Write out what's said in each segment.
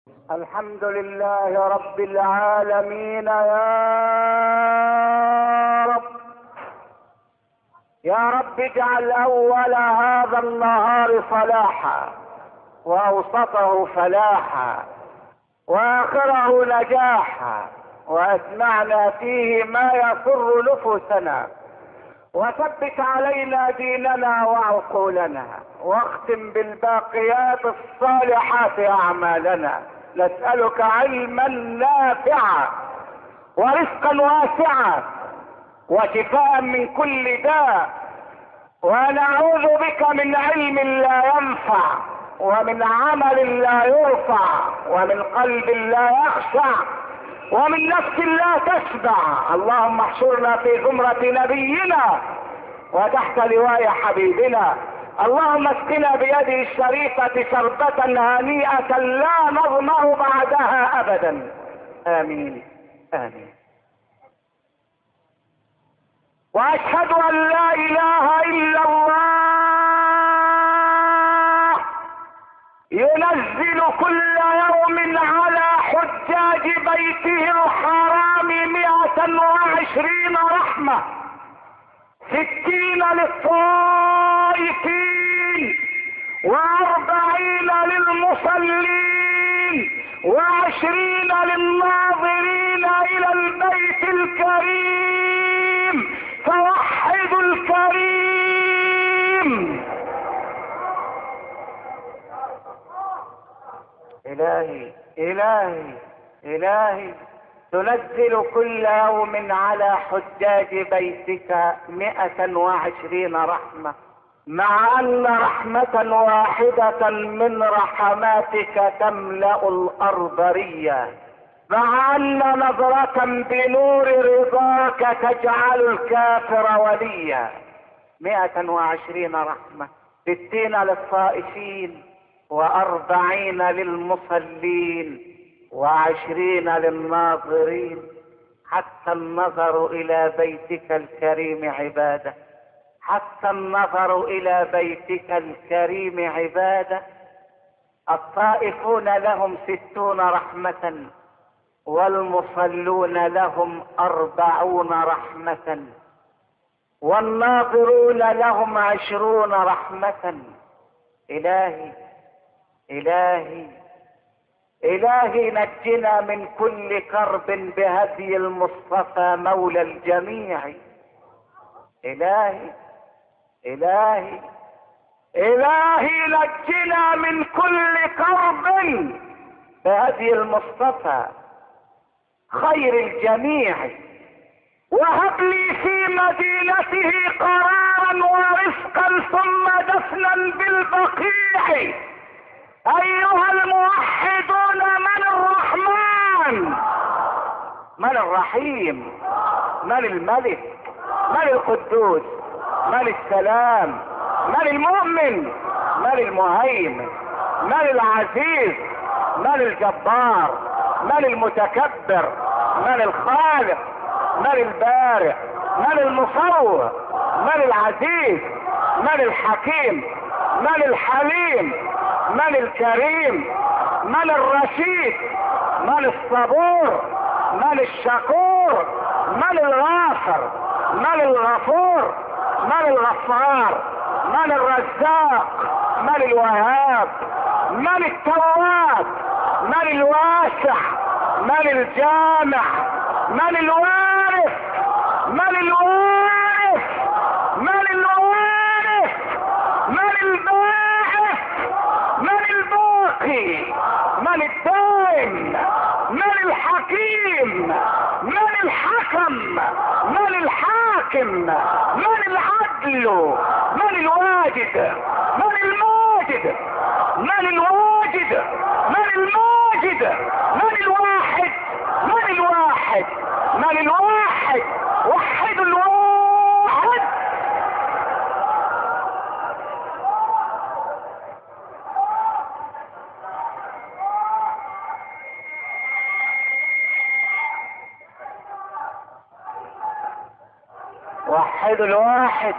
الحمد لله رب العالمين. يا رب اجعل اول هذا النهار صلاحا، واوسطه فلاحا، واخره نجاحا، واسمعنا فيه ما يسر نفوسنا، وثبت علينا ديننا وعقولنا، واختم بالباقيات الصالحات اعمالنا. نسألك علما نافعا، ورزقا واسعا، وشفاء من كل داء، ونعوذ بك من علم لا ينفع، ومن عمل لا يرفع، ومن قلب لا يخشع، ومن نفس لا تشبع. اللهم احشرنا في زمرة نبينا وتحت لواء حبيبنا. اللهم اسقنا بيده الشريفة شربة هنيئة لا نظمأ بعدها ابدا. امين امين. واشهد ان لا اله الا الله ينزل كل يوم على حجاج بيته الحرام 120 رحمة، 60 للطائفين، 40 للمصلين، 20 للناظرين الى البيت الكريم. فوحدوا الكريم. الهي الهي الهي، تنزل كل يوم على حجاج بيتك 120 رحمة، مع ان رحمة واحدة من رحماتك تملأ الارض ريا، مع ان نظرة بنور رضاك تجعل الكافر وليا. 120 رحمة، 60 للصائفين، 40 للمصلين، 20 للناظرين. حتى النظر الى بيتك الكريم عبادة، حتى النظر الى بيتك الكريم عبادة. الطائفون لهم 60 رحمة، والمصلون لهم 40 رحمة، والناظرون لهم 20 رحمة. إلهي إلهي إلهي، نجنا من كل كرب بهدي المصطفى مولى الجميع. إلهي إلهي إلهي، نجنا من كل كرب بهدي المصطفى خير الجميع. وهب لي في مدينته قرارا ورزقا ثم دفنا بالبقيع. ايها الموحدون، من الرحمن؟ من الرحيم؟ من الملك؟ من القدوس؟ من السلام؟ من المؤمن؟ من المهيمن؟ من العزيز؟ من الجبار؟ من المتكبر؟ من الخالق؟ من البارئ؟ من المصور؟ من العزيز؟ من الحكيم؟ من الحليم؟ من الكريم؟ من الرشيد؟ من الصبور؟ من الشكور؟ من الغافر؟ من الغفور؟ من الغفار؟ من الرزاق؟ من الوهاب؟ من التواب؟ من الواسع؟ من الجامع؟ من الوارث؟ من الوارث؟ من الوارث؟ من الباعث؟ من الباقي؟ من الدائم؟ من الحكيم؟ من الحكم؟ من الحاكم؟ من العدل؟ من الواجد؟ من الماجد؟ من الواجد؟ من الماجد؟ من الواحد؟ من الواحد؟ من الواحد؟ وحد الواحد. وحد الواحد.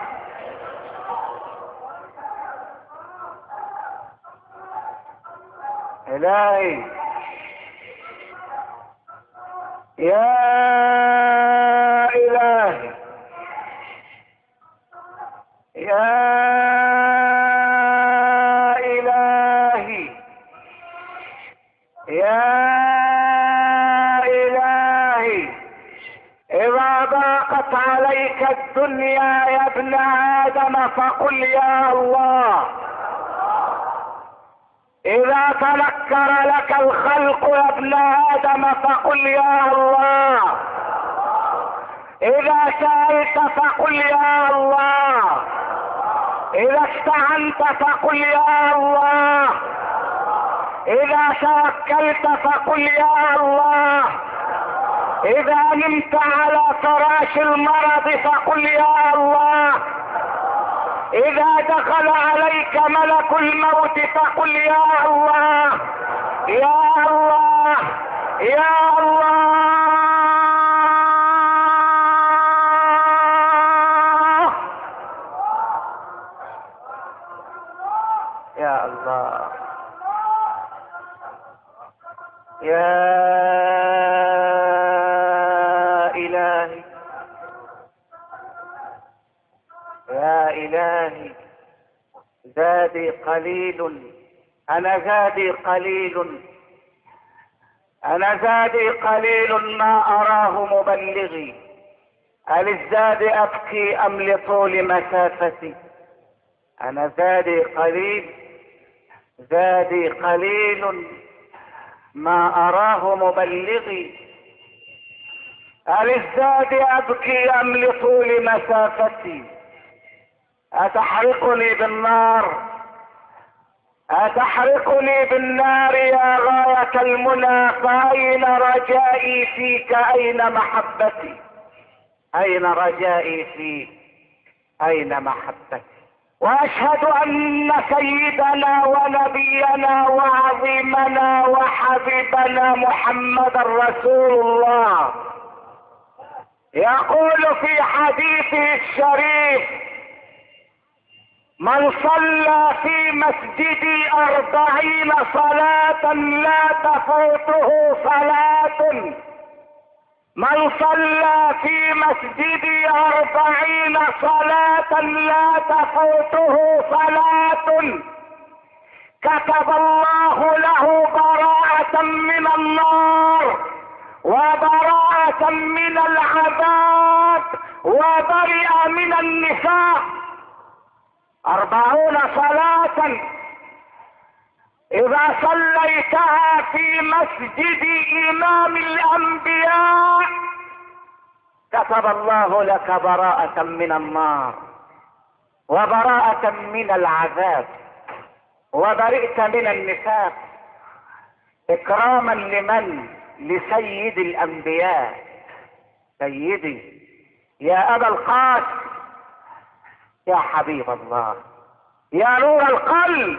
إلهي يا إلهي، يا إلهي، يا إلهي، إذا ضاقت عليك الدنيا يا ابن آدم فقل يا الله. إذا تنكر لك الخلق يا ابن آدم فقل يا الله. إذا سألت فقل يا الله. إذا استعنت فقل يا الله. إذا توكلت فقل يا الله. إذا نمت على فراش المرض فقل يا الله. إذا دخل عليك ملك الموت فقل يا الله. يا الله، يا الله. يا الله، يا إلهي، يا إلهي. زادي قليل، أنا زادي قليل، أنا زادي قليل ما أراه مبلغي. أللزاد أبكي أم لطول مسافتي؟ أنا زادي قليل، زادي قليل ما أراه مبلغي. أللزاد أبكي أم لطول مسافتي؟ أتحرقني بالنار، أتحرقني بالنار يا غاية المنى، فأين رجائي فيك؟ أين محبتي؟ أين رجائي فيك؟ أين محبتي؟ وأشهد أن سيدنا ونبينا وعظيمنا وحبيبنا محمد رسول الله يقول في حديثه الشريف: من صلى في مسجدي 40 صلاة لا تفوته صلاة، من صلى في مسجدي 40 صلاة لا تفوته صلاة كتب الله له براءة من النار وبراءة من العذاب وبرئ من النفاق. 40 صلاة إذا صليتها في مسجد إمام الأنبياء كتب الله لك براءة من النار وبراءة من العذاب وبرئت من النفاق. إكراما لمن؟ لسيد الأنبياء. سيدي يا أبا القاسم، يا حبيب الله، يا نور القلب،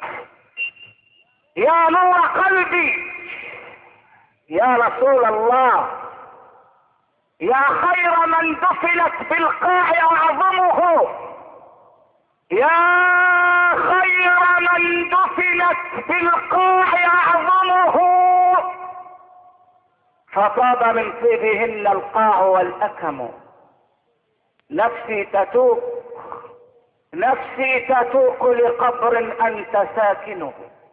يا نور قلبي، يا رسول الله، يا خير من دفنت بالقاع أعظمه، يا خير من دفنت بالقاع أعظمه، فطاب من طيبهن القاع والأكم. نفسي تتوق، نفسي تتوق لقبر أنت ساكنه.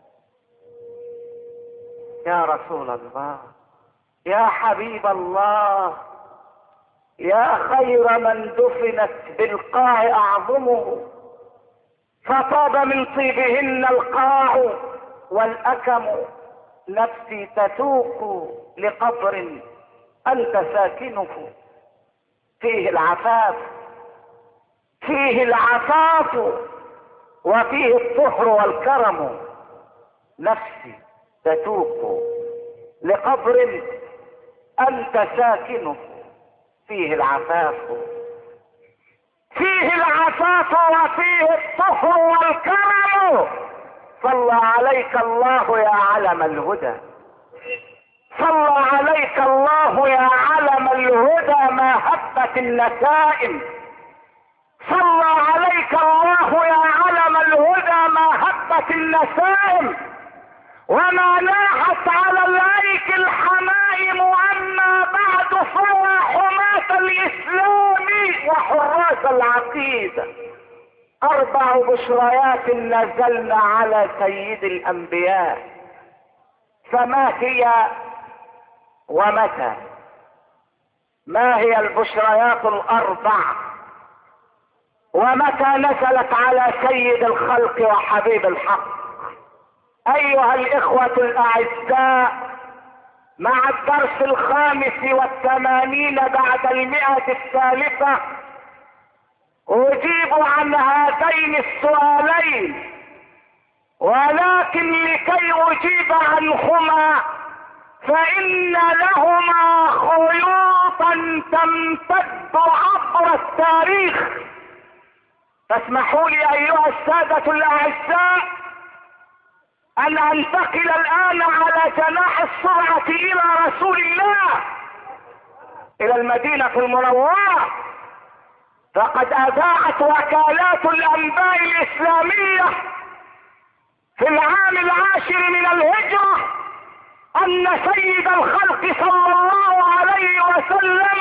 يا رسول الله، يا حبيب الله، يا خير من دفنت بالقاع أعظمه، فطاب من طيبهن القاع والأكم. نفسي تتوق لقبر أنت ساكنه. فيه العفاف، فيه العفاف وفيه الطهر والكرم. نفسي تتوق لقبر أنت ساكنه. فيه العفاف، فيه العفاف وفيه الطهر والكرم. صلى عليك الله يا علم الهدى، صلى عليك الله يا علم الهدى ما هبت النسائم، صلى عليك الله يا علم الهدى ما هبت النسائم وما ناحت على الأيك الحمائم. أما بعد الاسلام وحراس العقيدة. 4 بشريات نزلن على سيد الانبياء، فما هي ومتى؟ ما هي البشريات ال4 ومتى نزلت على سيد الخلق وحبيب الحق؟ ايها الاخوة الاعزاء، مع الدرس 85 بعد 100 الثالثة اجيب عن هذين السؤالين، ولكن لكي اجيب عنهما فان لهما خيوطا تمتد عبر التاريخ. فاسمحوا لي ايها السادة الاعزاء ان انتقل الان على جناح السرعة الى رسول الله، الى المدينة المنورة. فقد اذاعت وكالات الانباء الاسلامية في العام 10 من الهجرة ان سيد الخلق صلى الله عليه وسلم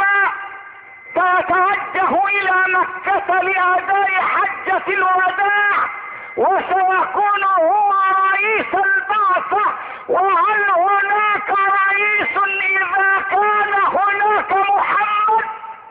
سيتوجه الى مكة لاداء حجة الوداع، وسيكون هو رئيس البعثة. وهل هناك رئيس اذا كان هناك محمد؟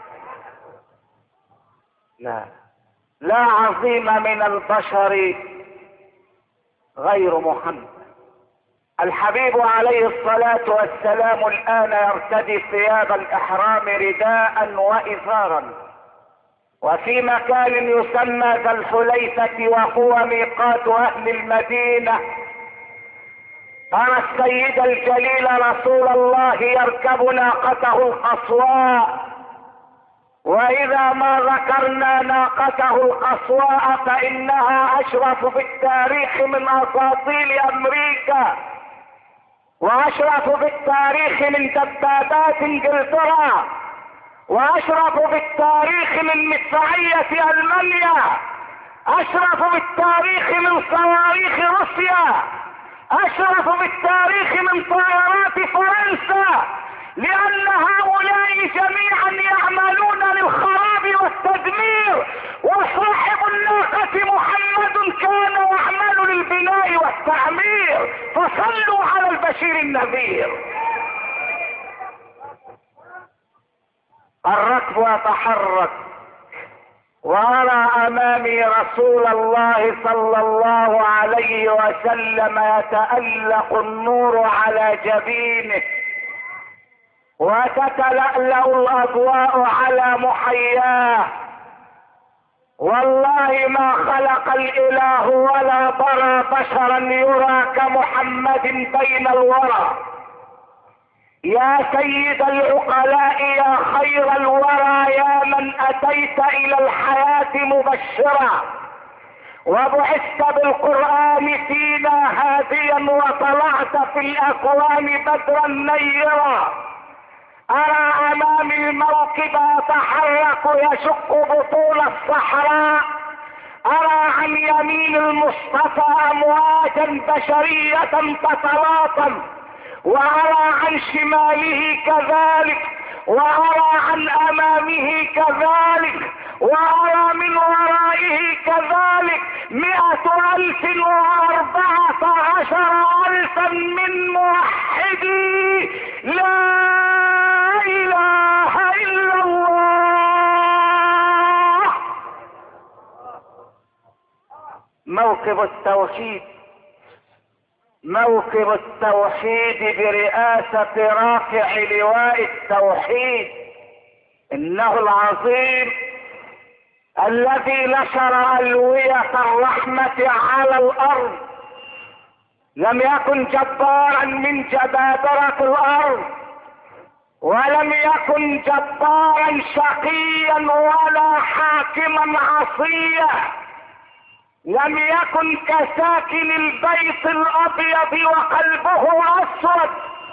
لا عظيم من البشر غير محمد. الحبيب عليه الصلاة والسلام الآن يرتدي ثياب الإحرام رداء وإزارا، وفي مكان يسمى ذا الحليفة وهو ميقات أهل المدينة أرى السيد الجليل رسول الله يركب ناقته القصواء. وإذا ما ذكرنا ناقته القصواء فإنها أشرف في التاريخ من أساطيل أمريكا، وأشرف في التاريخ من دبابات إنجلترا، وأشرف في التاريخ من مدفعية ألمانيا، أشرف في التاريخ من صواريخ روسيا، أشرف في التاريخ من طائرات فرنسا، لأن هؤلاء جميعا يعملون للخراب والتدمير، وصاحب الناقة محمد كان يعمل للبناء والتعمير. فصلوا على البشير النذير. الركب يتحرك، وأرى أمامي رسول الله صلى الله عليه وسلم يتألق النور على جبينه، وتتلألأ الأضواء على محياه. والله ما خلق الإله ولا برى بشرا يرى كمحمد بين الورى. يا سيد العقلاء يا خير الورى، يا من أتيت إلى الحياة مبشرا، وبعثت بالقرآن فينا هاديا، وطلعت في الأكوان بدرا نيرا. أرى أمامي الموكب يتحرك يشق بطول الصحراء، أرى عن يمين المصطفى أمواجا بشرية تتلاطم، وأرى عن شماله كذلك، وأرى عن أمامه كذلك، وأرى من ورائه كذلك 114,000 من موحدي لا إله إلا الله. موكب التوحيد، موكب التوحيد برئاسة رافع لواء التوحيد، إنه العظيم الذي نشر ألوية الرحمة على الأرض. لم يكن جبارا من جبابرة الأرض، ولم يكن جبارا شقيا ولا حاكما عصيا، لم يكن كساكن البيت الأبيض وقلبه أسود،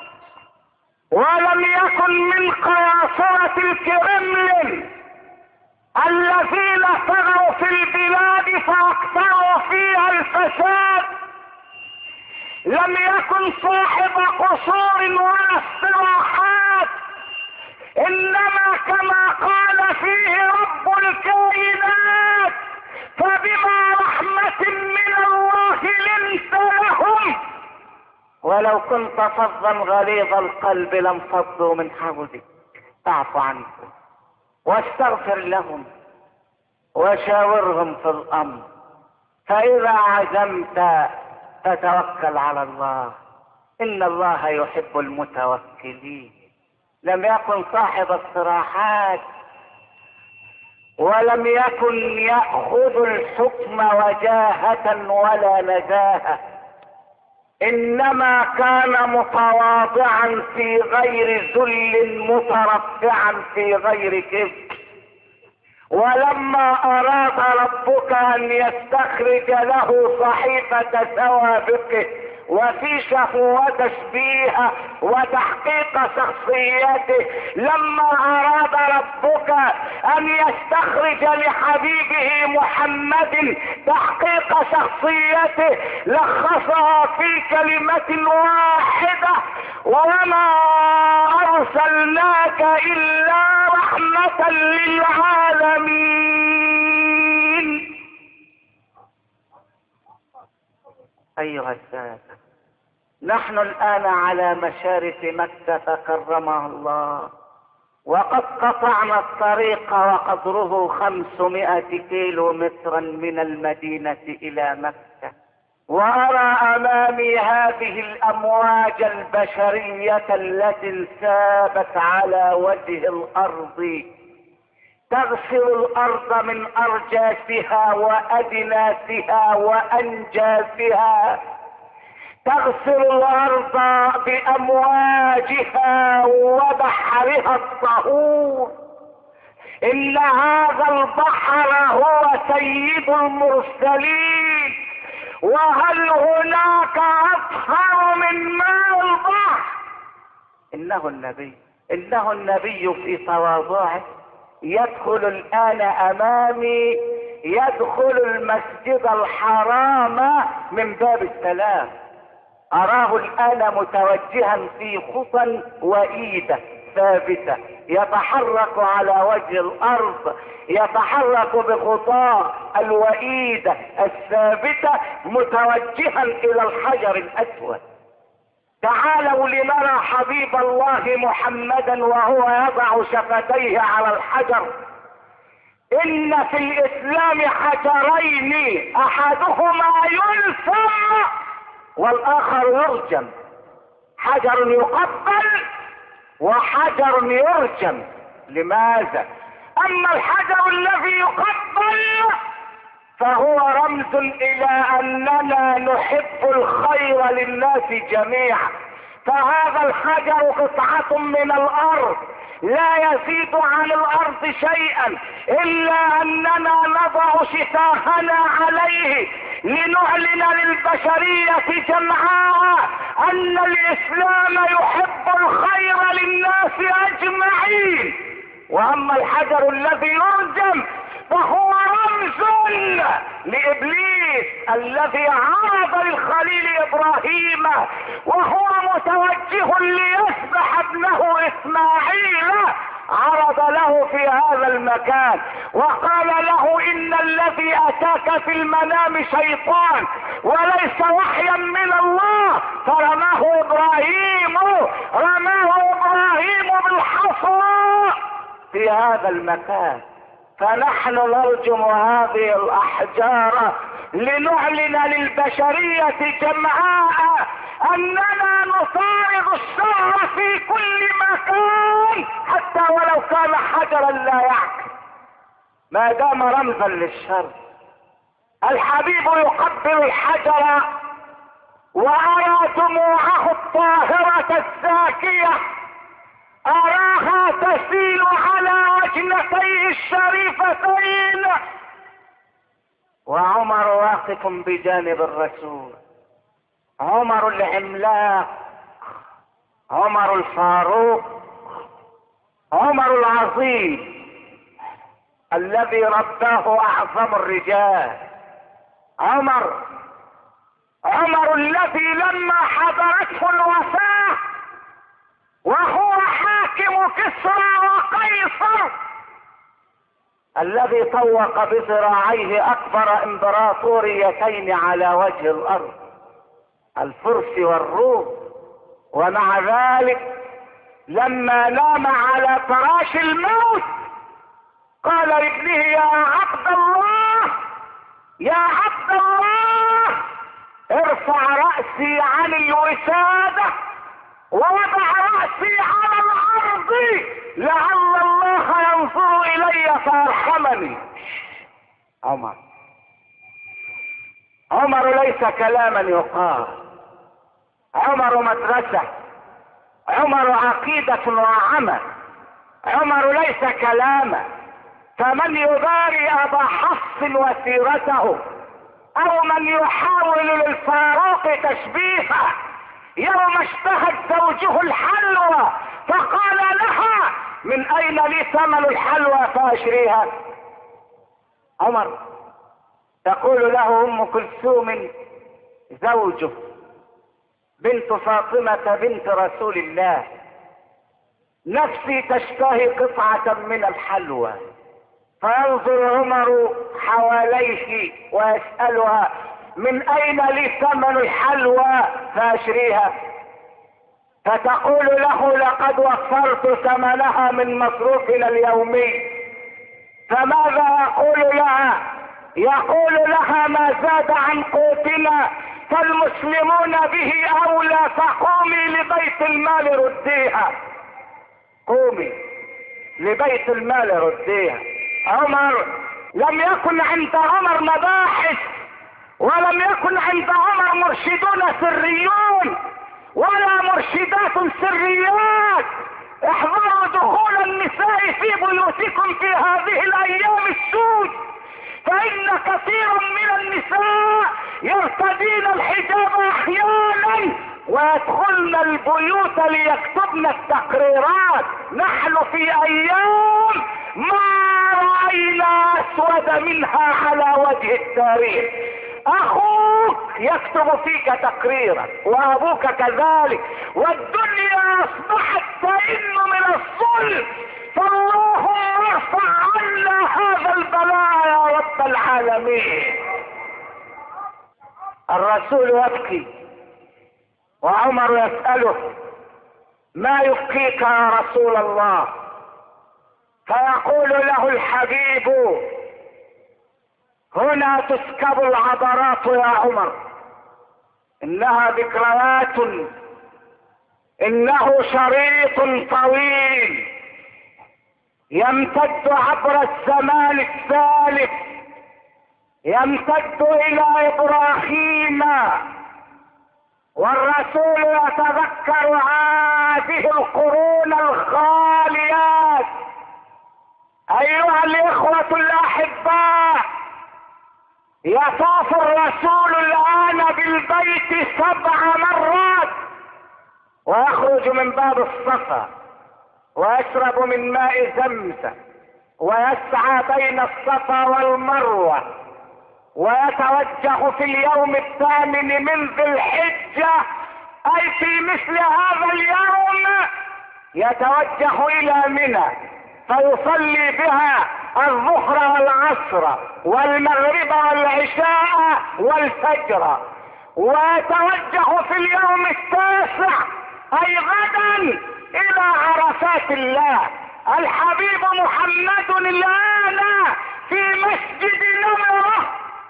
ولم يكن من قياصرة الكرملين الذين طغوا في البلاد فأكثروا فيها الفساد. لم يكن صاحب قصور ولا استراحات، انما كما قال فيه رب الكائنات، فبما رحمة من الله لنت لهم، ولو كنت فظا غليظ القلب لانفضوا من حولك. فاعف عنهم واستغفر لهم وشاورهم في الامر، فاذا عزمت فتوكل على الله، ان الله يحب المتوكلين. لم يكن صاحب الصراحات ولم يكن يأخذ الحكم وجاهة ولا نزاهة، انما كان متواضعا في غير ذل، مترفعا في غير كبر. ولما اراد ربك ان يستخرج له صحيفة سوابقه وفيشه وتشبيهه وتحقيق شخصيته، لما اراد ربك ان يستخرج لحبيبه محمد تحقيق شخصيته لخصها في كلمة واحدة: وما ارسلناك الا رحمة للعالمين. ايها السادة، نحن الان على مشارف مكة كرمها الله، وقد قطعنا الطريق وقدره 500 كيلو مترا من المدينة الى مكة، وارى امامي هذه الامواج البشرية التي انسابت على وجه الارض، تغسل الارض من ارجاسها وادناسها وانجاسها، تغسل الارض بامواجها وبحرها الطهور. ان هذا البحر هو سيد المرسلين، وهل هناك اطهر من ماء البحر؟ انه النبي في تواضعه يدخل الان امامي، يدخل المسجد الحرام من باب السلام. اراه الان متوجها في خطى وايده ثابته، يتحرك على وجه الارض، يتحرك بخطاه الوئيده الثابته متوجها الى الحجر الاسود. تعالوا لنرى حبيب الله محمدا وهو يضع شفتيه على الحجر. ان في الاسلام حجرين، احدهما يلثم والاخر يرجم، حجر يقبل وحجر يرجم. لماذا؟ اما الحجر الذي يقبل فهو رمز الى اننا نحب الخير للناس جميعا، فهذا الحجر قطعة من الارض لا يزيد عن الارض شيئا، الا اننا نضع شفاهنا عليه لنعلن للبشرية جمعاء ان الاسلام يحب الخير للناس اجمعين. واما الحجر الذي يرجم فهو رمز لابليس الذي عرض للخليل ابراهيم وهو متوجه ليذبح ابنه اسماعيل، عرض له في هذا المكان وقال له ان الذي اتاك في المنام شيطان وليس وحيا من الله، فرماه ابراهيم بالحصى في هذا المكان. فنحن نرجم هذه الاحجار لنعلن للبشرية جمعاء اننا نطارد الشر في كل مكان، حتى ولو كان حجرا لا يعقل ما دام رمزا للشر. الحبيب يقبل الحجر وارى دموعه الطاهرة الزاكية، اراها تسيل على وجنتيه الشريفتين، وعمر واقف بجانب الرسول، عمر العملاق، عمر الفاروق، عمر العظيم الذي رباه اعظم الرجال، عمر الذي لما حضرته الوفاة وهو حاكم كسرى وقيصر الذي طوق بذراعيه اكبر امبراطوريتين على وجه الارض، الفرس والروم، ومع ذلك لما نام على فراش الموت قال لابنه يا عبد الله يا عبد الله ارفع رأسي عن الوسادة ووضع رأسي على الارض لعل الله ينظر الي فيرحمني. عمر ليس كلاما يقال، عمر مدرسة، عمر عقيدة وعمل، عمر ليس كلاما. فمن يباري ابا حفص وسيرته او من يحاول للفاروق تشبيهه يوم اشتهت زوجه الحلوى فقال لها من اين لي ثمن الحلوى فاشريها؟ عمر. تقول له ام كلثوم زوجه بنت فاطمة بنت رسول الله نفسي تشتهي قطعة من الحلوى، فينظر عمر حواليه ويسألها من اين لي ثمن الحلوى فاشريها؟ فتقول له لقد وفرت ثمنها من مصروفنا اليومي. فماذا يقول لها؟ يقول لها ما زاد عن قوتنا فالمسلمون به اولى فقومي لبيت المال رديها. قومي لبيت المال رديها. عمر لم يكن عند عمر مباحث، ولم يكن عند عمر مرشدون سريون ولا مرشدات سريات. احذروا دخول النساء في بيوتكم في هذه الايام السود، فان كثيرا من النساء يرتدين الحجاب احيانا ويدخلن البيوت ليكتبن التقريرات. نحن في ايام ما رأينا اسود منها على وجه التاريخ. اخوك يكتب فيك تقريرا وابوك كذلك، والدنيا اصبحت تئن من الظلم، فاللهم ارفع عنا هذا البلاء يا رب العالمين. الرسول يبكي وعمر يسأله ما يبكيك يا رسول الله؟ فيقول له الحبيب هنا تسكب العبرات يا عمر، انها ذكريات، انه شريط طويل يمتد عبر الزمان الثالث، يمتد الى ابراهيم، والرسول يتذكر هذه القرون الخاليات. ايها الاخوة الاحباء، يطوف الرسول الان بالبيت 7 مرات، ويخرج من باب الصفا ويشرب من ماء زمزم ويسعى بين الصفا والمروة، ويتوجه في اليوم 8 من ذي الحجة، اي في مثل هذا اليوم يتوجه الى منى فيصلي بها الظهر والعصر والمغرب والعشاء والفجر، ويتوجه في اليوم 9 اي غدا الى عرفات الله. الحبيب محمد الان في مسجد نمرة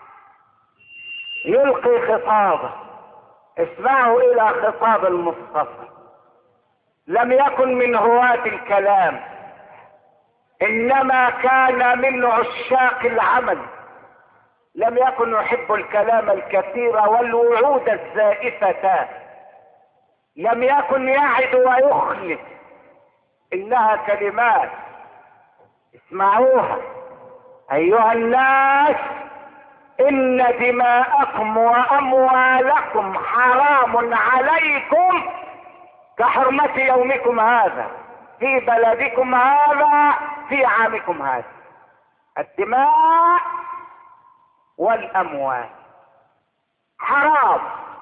يلقي خطابه. اسمعوا الى خطاب المصطفى. لم يكن من هواة الكلام، انما كان من عشاق العمل. لم يكن يحب الكلام الكثير والوعود الزائفة، لم يكن يعد ويخلف، انها كلمات اسمعوها. ايها الناس، ان دماءكم واموالكم حرام عليكم كحرمة يومكم هذا في بلدكم هذا في عامكم هذا. الدماء والاموال حرام،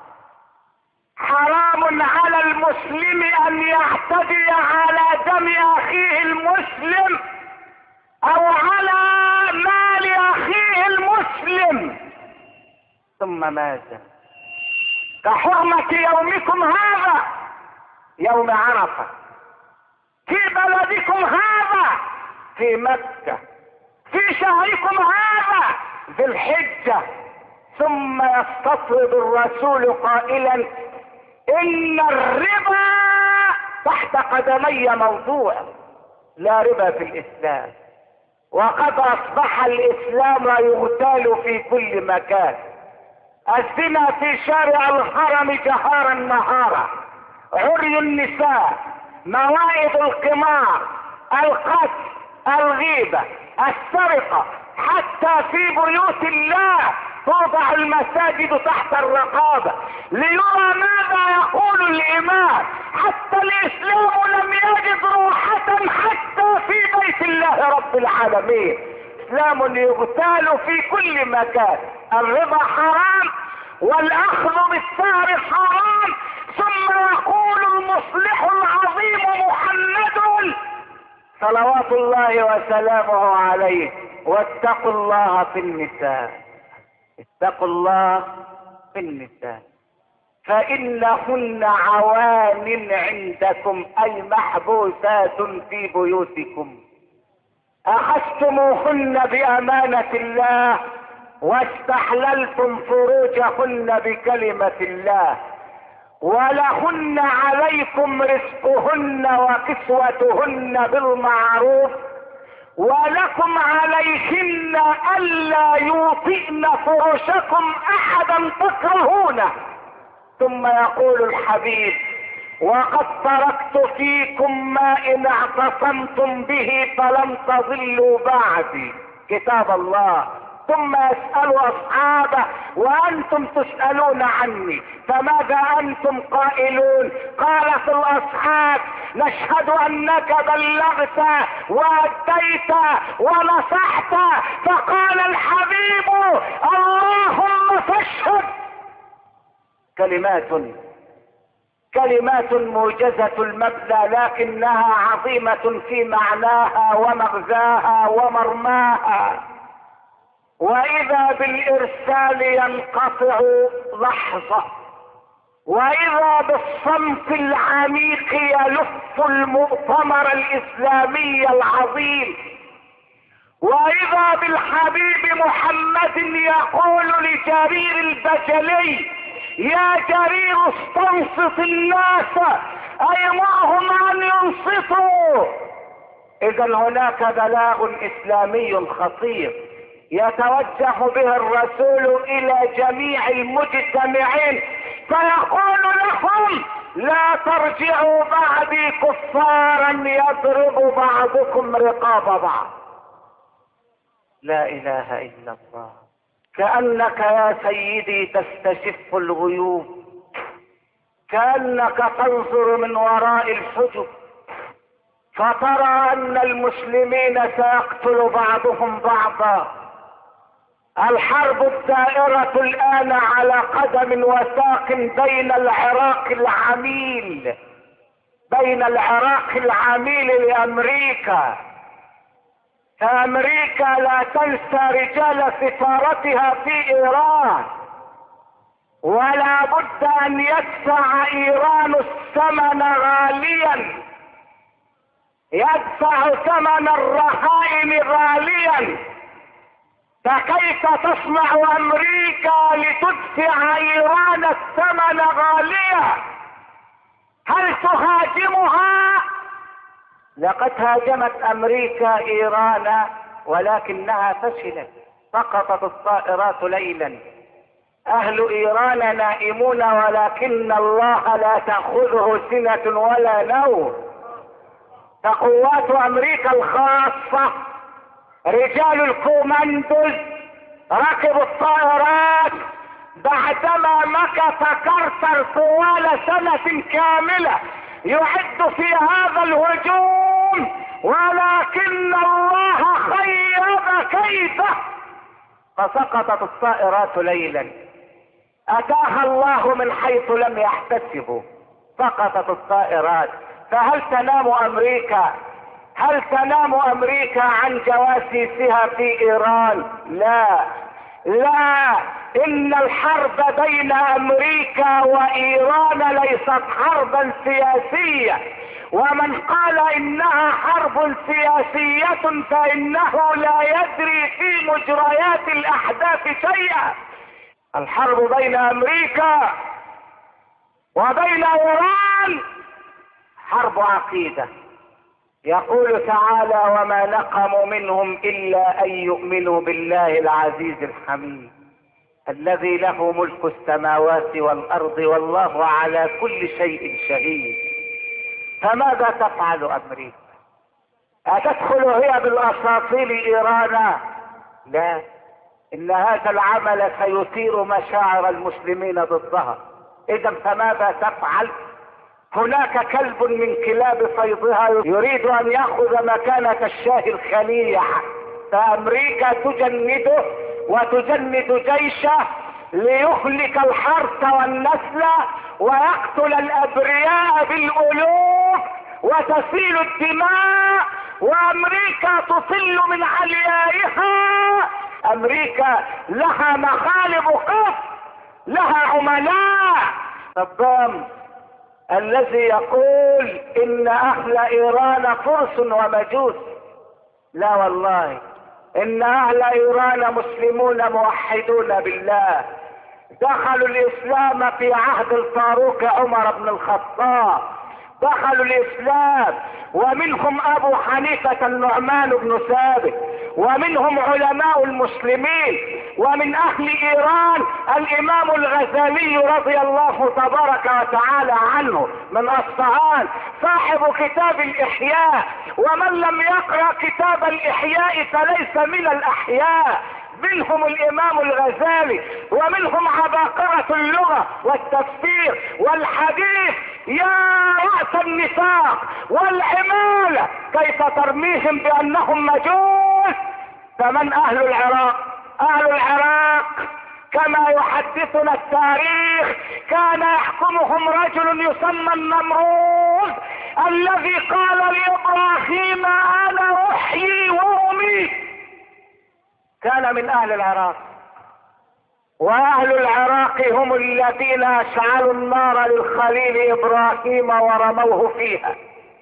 حرام على المسلم ان يعتدي على دم اخيه المسلم او على ثم ماذا؟ كحرمة يومكم هذا يوم عرفة، في بلدكم هذا في مكة، في شهركم هذا ذي الحجة. ثم يستطرد الرسول قائلا: ان الربا تحت قدمي موضوع، لا ربا في الاسلام، وقد اصبح الاسلام يغتال في كل مكان. الزنا في شارع الحرم جهارا نهارا، عري النساء، موائد القمار، القتل، الغيبة، السرقة، حتى في بيوت الله توضع المساجد تحت الرقابة ليرى ماذا يقول الإمام. حتى الإسلام لم يجد روحة حتى في بيت الله رب العالمين. إسلام يغتال في كل مكان. الربا حرام والأخذ بالثار حرام. ثم يقول المصلح العظيم محمد صلوات الله وسلامه عليه: واتقوا الله في النساء، اتقوا الله في النساء فإنهن عوان عندكم، أي محبوسات في بيوتكم، أخذتموهن بأمانة الله واستحللتم فروجهن بكلمة الله، ولهن عليكم رزقهن وكسوتهن بالمعروف، ولكم عليهن ألا يوطئن فرشكم أحدا تكرهونه. ثم يقول الحبيب: وقد تركت فيكم ما إن اعتصمتم به فلن تضلوا بعدي، كتاب الله. ثم يسأل أصحابه: وأنتم تسألون عني فماذا أنتم قائلون؟ قالت الأصحاب: نشهد أنك بلغت وأديت ونصحت. فقال الحبيب: اللهم فاشهد. كلمات موجزة المبنى لكنها عظيمة في معناها ومغزاها ومرماها. وإذا بالإرسال ينقطع لحظة، وإذا بالصمت العميق يلف المؤتمر الإسلامي العظيم، وإذا بالحبيب محمد يقول لجرير البجلي: يا جرير استنصت الناس، أيمرهم أن ينصتوا. إذا هناك بلاغ إسلامي خطير يتوجه به الرسول إلى جميع المجتمعين، فيقول لهم: لا ترجعوا بعدي كفارا يضرب بعضكم رقاب بعض. لا إله إلا الله. كأنك يا سيدي تستشف الغيوب، كأنك تنظر من وراء الحجب فترى أن المسلمين سيقتل بعضهم بعضا. الحرب الدائرة الآن على قدم وساق بين العراق العميل لأمريكا. فأمريكا لا تنسى رجال سفارتها في إيران، ولا بد أن يدفع إيران الثمن غاليا، يدفع ثمن الرهائن غاليا. فكيف تصنع أمريكا لتدفع إيران الثمن غاليا؟ هل تهاجمها؟ لقد هاجمت أمريكا إيران ولكنها فشلت، سقطت الطائرات ليلا. أهل إيران نائمون ولكن الله لا تأخذه سنة ولا نوم. فقوات أمريكا الخاصة رجال الكوماندوز ركبوا الطائرات بعدما مكث كارتر طوال سنة كاملة يعد في هذا الهجوم، ولكن الله خيب كيده فسقطت الطائرات ليلا. أتاها الله من حيث لم يحتسبوا، سقطت الطائرات. فهل تنام أمريكا؟ هل تنام أمريكا عن جواسيسها في إيران؟ لا. لا، ان الحرب بين امريكا وايران ليست حربا سياسية، ومن قال انها حرب سياسية فانه لا يدري في مجريات الاحداث شيئا. الحرب بين امريكا وبين ايران حرب عقيدة. يقول تعالى: وما نقموا منهم الا ان يؤمنوا بالله العزيز الحميد الذي له ملك السماوات والارض والله على كل شيء شهيد. فماذا تفعل امريكا؟ اتدخل هي بالاساطيل ايران؟ لا، ان هذا العمل سيثير مشاعر المسلمين ضدها. اذا فماذا تفعل؟ هناك كلب من كلاب صيدها يريد ان ياخذ مكانة الشاه الخليع، فامريكا تجنده وتجند جيشه ليهلك الحرث والنسل ويقتل الابرياء بالالوف وتسيل الدماء، وامريكا تطل من عليائها. امريكا لها مخالب قف، لها عملاء. صدام الذي يقول ان اهل ايران فرس ومجوس، لا والله، ان اهل ايران مسلمون موحدون بالله، دخلوا الاسلام في عهد الفاروق عمر بن الخطاب، دخلوا الاسلام، ومنهم ابو حنيفة النعمان بن ثابت، ومنهم علماء المسلمين، ومن اهل ايران الامام الغزالي رضي الله تبارك وتعالى عنه من اصفهان صاحب كتاب الاحياء، ومن لم يقرأ كتاب الاحياء فليس من الاحياء. منهم الامام الغزالي، ومنهم عباقرة اللغة والتفسير والحديث. يا رأس النفاق والعمالة، كيف ترميهم بانهم مجوس؟ فمن اهل العراق؟ اهل العراق كما يحدثنا التاريخ كان يحكمهم رجل يسمى النمروذ، الذي قال لابراهيم انا احيي واميت. كان من اهل العراق، واهل العراق هم الذين اشعلوا النار للخليل ابراهيم ورموه فيها،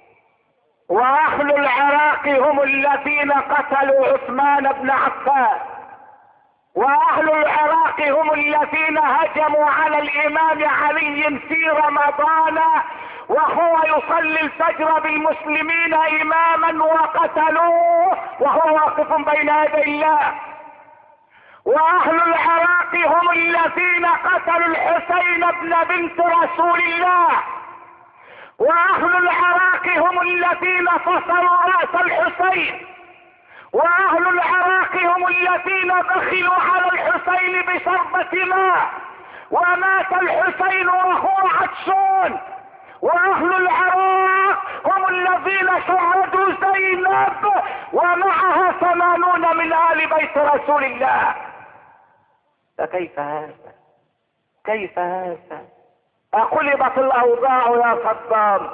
واهل العراق هم الذين قتلوا عثمان بن عفان، واهل العراق هم الذين هجموا على الامام علي في رمضان وهو يصلي الفجر بالمسلمين اماما وقتلوه وهو واقف بين يدي الله. واهل العراق هم الذين قتلوا الحسين بن بنت رسول الله، واهل العراق هم الذين فصلوا رأس الحسين، واهل العراق هم الذين بخلوا على الحسين بشربة ماء ومات الحسين وهو عطشان. واهل العراق هم الذين شهدوا زينب ومعها 80 من آل بيت رسول الله. فكيف هذا؟ كيف هذا؟ أقلبت الأوضاع يا صدام،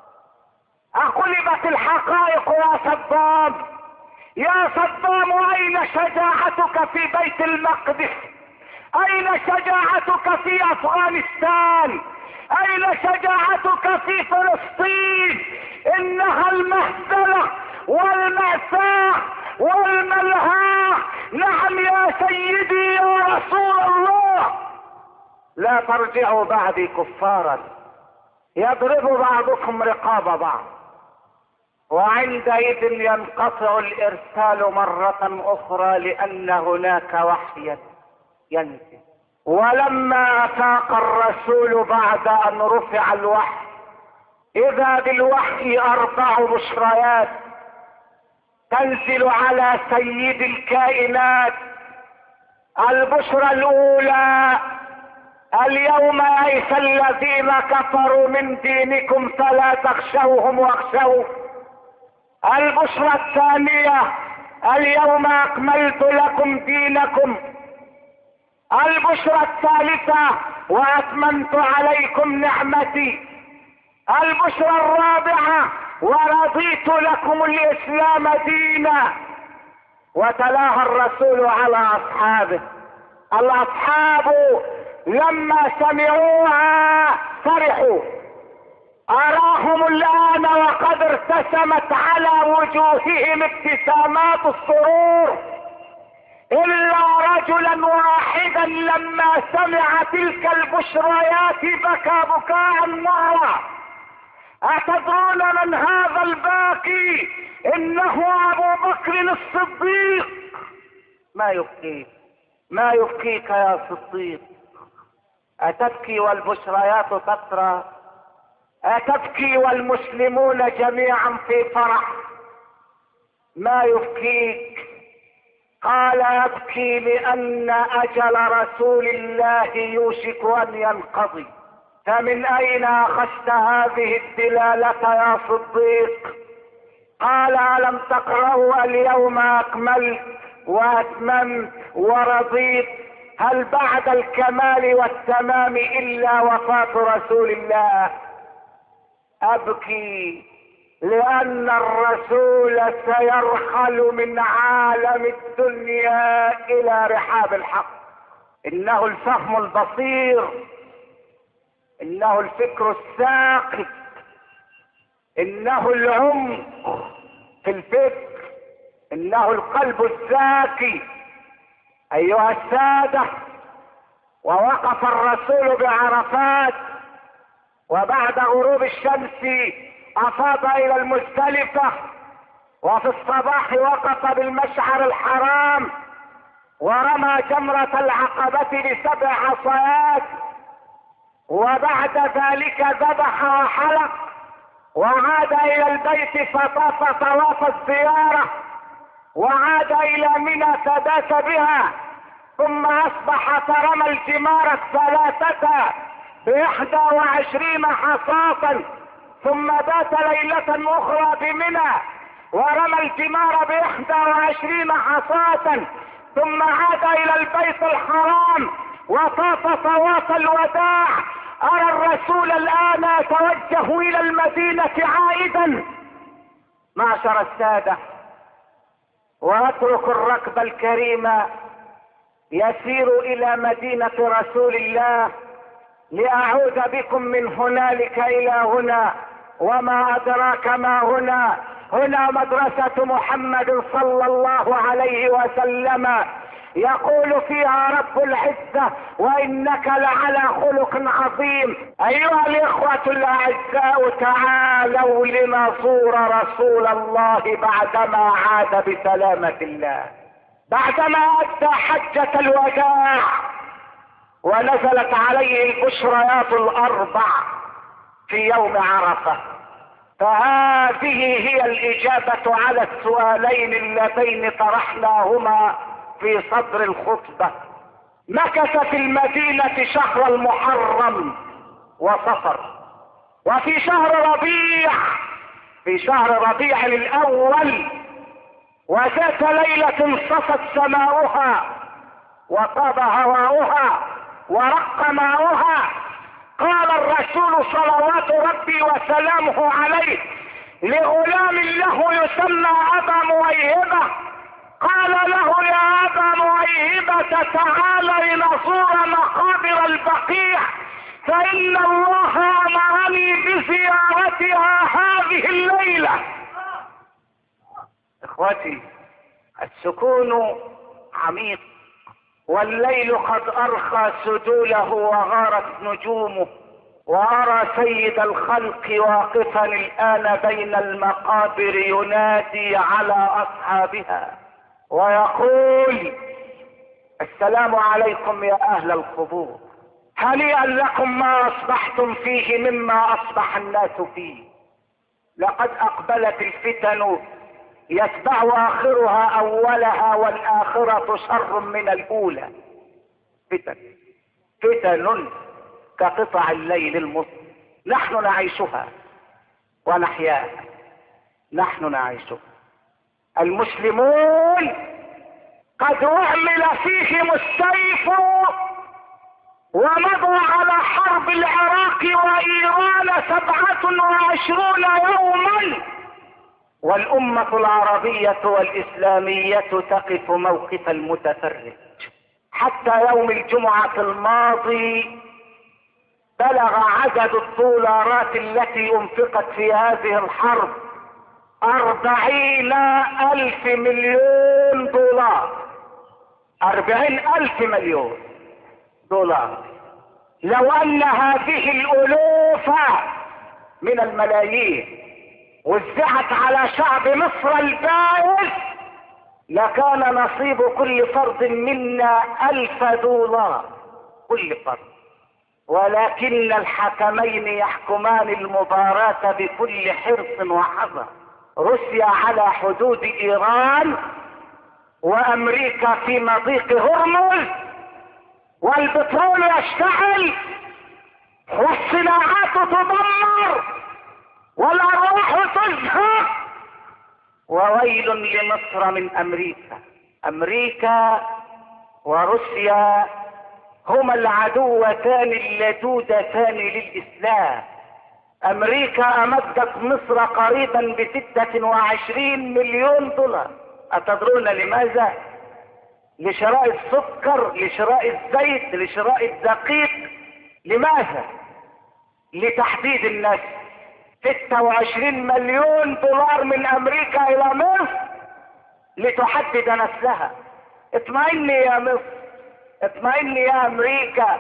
أقلبت الحقائق يا صدام. يا صدام، أين شجاعتك في بيت المقدس؟ أين شجاعتك في أفغانستان؟ أين شجاعتك في فلسطين؟ إنها المهزلة والمأساة والملهى. نعم يا سيدي يا رسول الله، لا ترجعوا بعدي كفارا يضرب بعضكم رقاب بعض، وعندئذ ينقطع الارسال مرة اخرى لان هناك وحيا ينزل. ولما افاق الرسول بعد ان رفع الوحي اذا بالوحي 4 بشريات تنزل على سيد الكائنات. البشرى الاولى: اليوم يئس الذين كفروا من دينكم فلا تخشوهم واخشوا. البشرى الثانية: اليوم اكملت لكم دينكم. البشرى الثالثة: واتممت عليكم نعمتي. البشرى الرابعة: ورضيت لكم الاسلام دينا. وتلاها الرسول على اصحابه الاصحاب لما سمعوها فرحوا. اراهم الان وقد ارتسمت على وجوههم ابتسامات السرور، الا رجلا واحدا لما سمع تلك البشريات بكى بكاء نارا. اتدرون من هذا الباكي؟ انه ابو بكر الصديق. ما يبكيك يا صديق؟ اتبكي والبشريات تترى؟ اتبكي والمسلمون جميعا في فرح؟ ما يبكيك؟ قال يبكي لان اجل رسول الله يوشك ان ينقضي. فمن اين اخذت هذه الدلالة يا صديق؟ قال الم تقرأوا اليوم اكملت واتممت ورضيت؟ هل بعد الكمال والتمام الا وفاة رسول الله؟ ابكي لان الرسول سيرحل من عالم الدنيا الى رحاب الحق. انه الفهم البصير، انه الفكر الثاقب، انه العمق في الفكر، انه القلب الذكي. ايها السادة، ووقف الرسول بعرفات، وبعد غروب الشمس افاض الى المزدلفة، وفي الصباح وقف بالمشعر الحرام ورمى جمرة العقبة ب7 عصيات، وبعد ذلك ذبح وحلق وعاد الى البيت فطاف طواف الزيارة، وعاد الى منى فبات بها، ثم اصبح فرمى الجمار الثلاثة ب21 حصاة، ثم بات ليلة اخرى بمنى ورمى الجمار ب21 حصاة، ثم عاد الى البيت الحرام وطاف طواف الوداع. ارى الرسول الان يتوجه الى المدينة عائدا معشر السادة، واترك الركب الكريم يسير الى مدينة رسول الله لاعود بكم من هنالك الى هنا. وما ادراك ما هنا؟ هنا مدرسة محمد صلى الله عليه وسلم، يقول فيها رب العزة: وانك لعلى خلق عظيم. ايها الاخوة الاعزاء، تعالوا لنزور رسول الله بعدما عاد بسلامة الله، بعدما ادى حجة الوداع ونزلت عليه البشريات الاربع في يوم عرفة. فهذه هي الاجابة على السؤالين اللذين طرحناهما في صدر الخطبة. مكث في المدينة شهر المحرم وصفر، وفي شهر ربيع الاول، وذات ليلة صفت سماؤها وطاب هواؤها ورق ماؤها. قال الرسول صلوات ربي وسلامه عليه لغلام له يسمى ابا مويهبة، قال له: يا ابا مويهبة، تعال لنزور مقابر البقيع، فان الله امرني بزيارتها هذه الليلة. اخوتي، السكون عميق، والليل قد ارخى سدوله وغارت نجومه، وارى سيد الخلق واقفا الان بين المقابر ينادي على اصحابها ويقول: السلام عليكم يا اهل القبور، هنيئا لكم ما اصبحتم فيه مما اصبح الناس فيه. لقد اقبلت الفتن يتبع اخرها اولها، والاخرة شر من الاولى. فتن كقطع الليل المظلم، نحن نعيشها ونحياها، نحن نعيشها. المسلمون قد اعمل فيهم السيف ومضوا على حرب العراق وايران 27 يوما، والأمة العربية والإسلامية تقف موقف المتفرج. حتى يوم الجمعة الماضي بلغ عدد الدولارات التي انفقت في هذه الحرب 40,000 مليون دولار. 40,000 مليون دولار. لو ان هذه الالوف من الملايين وزعت على شعب مصر البائس لكان نصيب كل فرد منا 1000 دولار كل فرد. ولكن الحكمين يحكمان المباراة بكل حرص وحذر. روسيا على حدود ايران وامريكا في مضيق هرمز، والبترول يشتعل والصناعات تدمر والارواح تزهق. وويل لمصر من امريكا. امريكا وروسيا هما العدوتان اللدودتان للاسلام. امريكا امدت مصر قريبا ب26 مليون دولار. اتدرون لماذا؟ لشراء السكر، لشراء الزيت، لشراء الدقيق. لماذا؟ لتحديد النسل. 26 مليون دولار من امريكا الى مصر لتحدد نسلها. اطمئني يا مصر، اطمئني يا امريكا،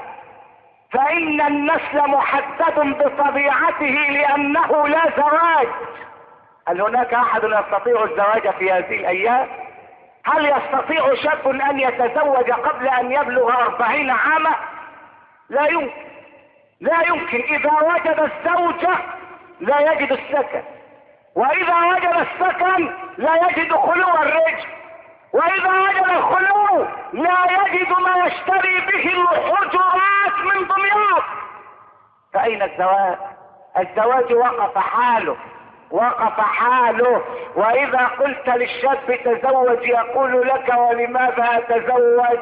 فان النسل محدد بطبيعته لانه لا زواج. هل هناك احد يستطيع الزواج في هذه الايام؟ هل يستطيع شاب ان يتزوج قبل ان يبلغ 40 عاما؟ لا يمكن، لا يمكن. اذا وجد الزوجة لا يجد السكن، واذا وجد السكن لا يجد خلو الرجل، واذا وجد الخلو لا يجد ما يشتري به الحجرات من دمياط. فاين الزواج؟ الزواج وقف حاله، وقف حاله. واذا قلت للشاب تزوج يقول لك ولماذا اتزوج؟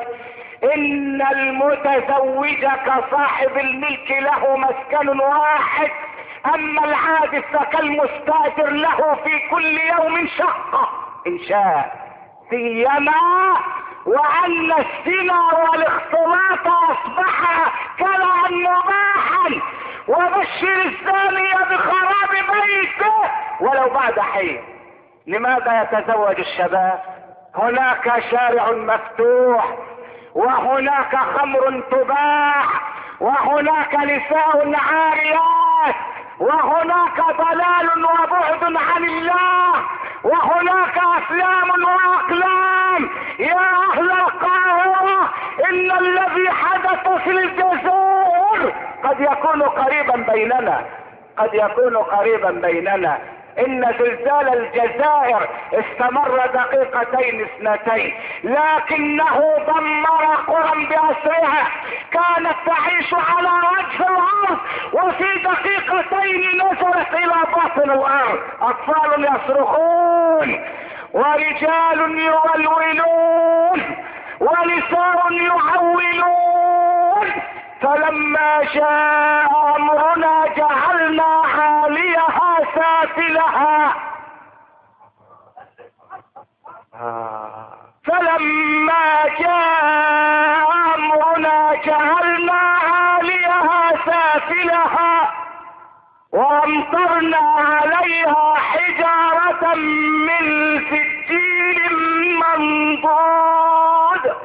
ان المتزوج كصاحب الملك له مسكن واحد، اما العابث فكالمستاجر له في كل يوم شقة ان شاء. سيما وان الزنا والاختلاط اصبح كلعا مباحا، وبشر الزاني بخراب بيته ولو بعد حين. لماذا يتزوج الشباب؟ هناك شارع مفتوح، وهناك خمر تباح، وهناك نساء عاريات، وهناك ضلال وبعد عن الله، وهناك افلام واقلام. يا اهل القاهرة، ان الذي حدث في الجزائر قد يكون قريبا بيننا، قد يكون قريبا بيننا. ان زلزال الجزائر استمر 2 دقيقتين، لكنه دمر قرى باسرها كانت تعيش على وجه الارض، وفي 2 دقيقتين نزلت الى باطن الارض. اطفال يصرخون، ورجال يولولون، ونساء يعولون. فلما جاء امرنا جعلنا عاليها سافلها. فلما جاء امرنا جعلنا عاليها سافلها وامطرنا عليها حجارة من سجيل منضود.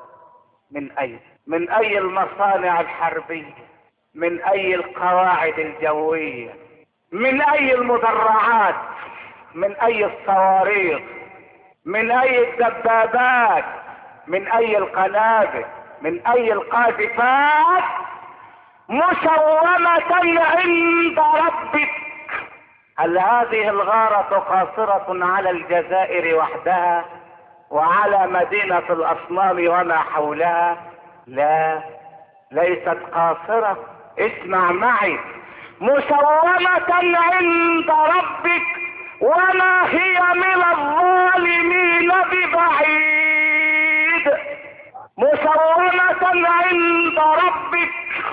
من اي المصانع الحربية، من اي القواعد الجوية، من اي المدرعات، من اي الصواريخ، من اي الدبابات، من اي القنابل، من اي القاذفات، مسومة عند ربك. هل هذه الغارة قاصرة على الجزائر وحدها وعلى مدينة الاصنام وما حولها؟ لا، ليست قاصرة. اسمع معي: مسومة عند ربك وما هي من الظالمين ببعيد. مسومة عند ربك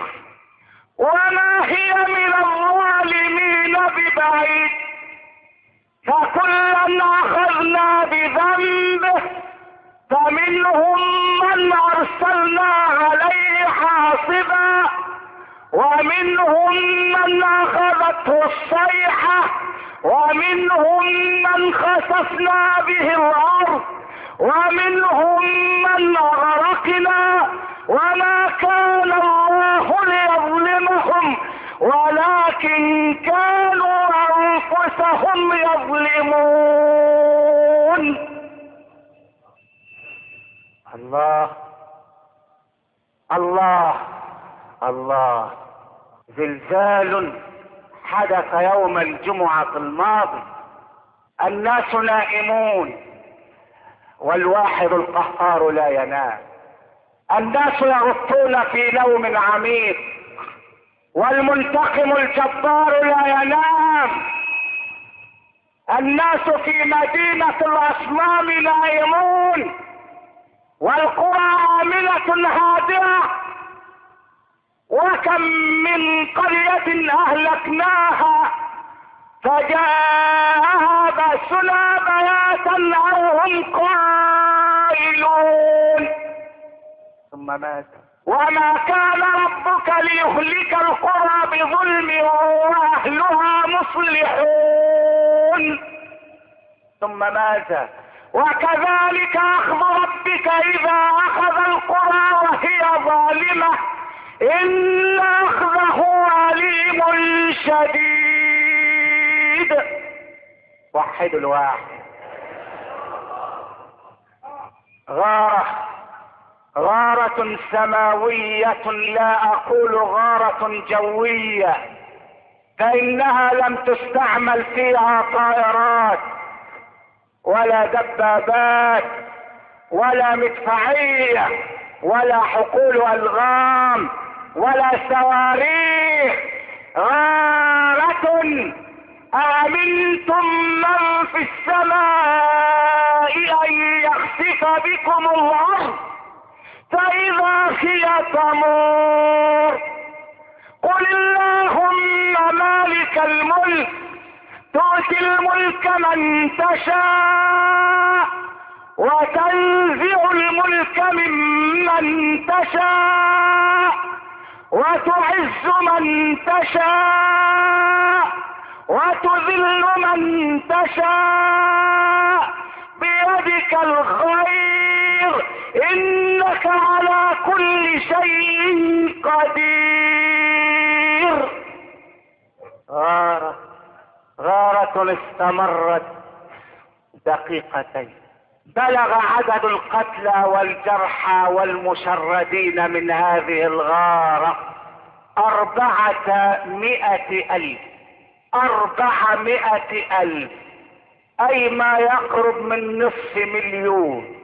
وما هي من الظالمين ببعيد. فكلا اخذنا بذنبه فمنهم من ارسلنا عليه حاصبا، ومنهم من اخذته الصيحة، ومنهم من خسفنا به الارض، ومنهم من اغرقنا، وما كان الله ليظلمهم ولكن كانوا انفسهم يظلمون. الله الله الله. زلزال حدث يوم الجمعة الماضي، الناس نائمون والواحد القهار لا ينام، الناس يغطون في نوم عميق والمنتقم الجبار لا ينام. الناس في مدينة الأصنام نائمون والقرى آمنة هادئة، وكم من قرية أهلكناها فجاءها بأسنا بياتا أو هم قائلون. ثم مات. وما كان ربك ليهلك القرى بظلم وأهلها مصلحون. ثم مات. وكذلك أخذ ربك إذا أخذ القرى وهي ظالمة إن أخذه عليم شديد. وحدوا الواحد. غارة سماوية، لا أقول غارة جوية، فإنها لم تستعمل فيها طائرات ولا دبابات ولا مدفعية ولا حقول ألغام ولا صواريخ. غارة أأمنتم من في السماء أن يخسف بكم الأرض فإذا هي تمور. قل اللهم مالك الملك تؤتي الملك من تشاء وتنزع الملك ممن تشاء وتعز من تشاء وتذل من تشاء بيدك الخير إنك على كل شيء قدير. غارة استمرت دقيقتين، بلغ عدد القتلى والجرحى والمشردين من هذه الغارة 400,000. 400,000 أي ما يقرب من 500,000.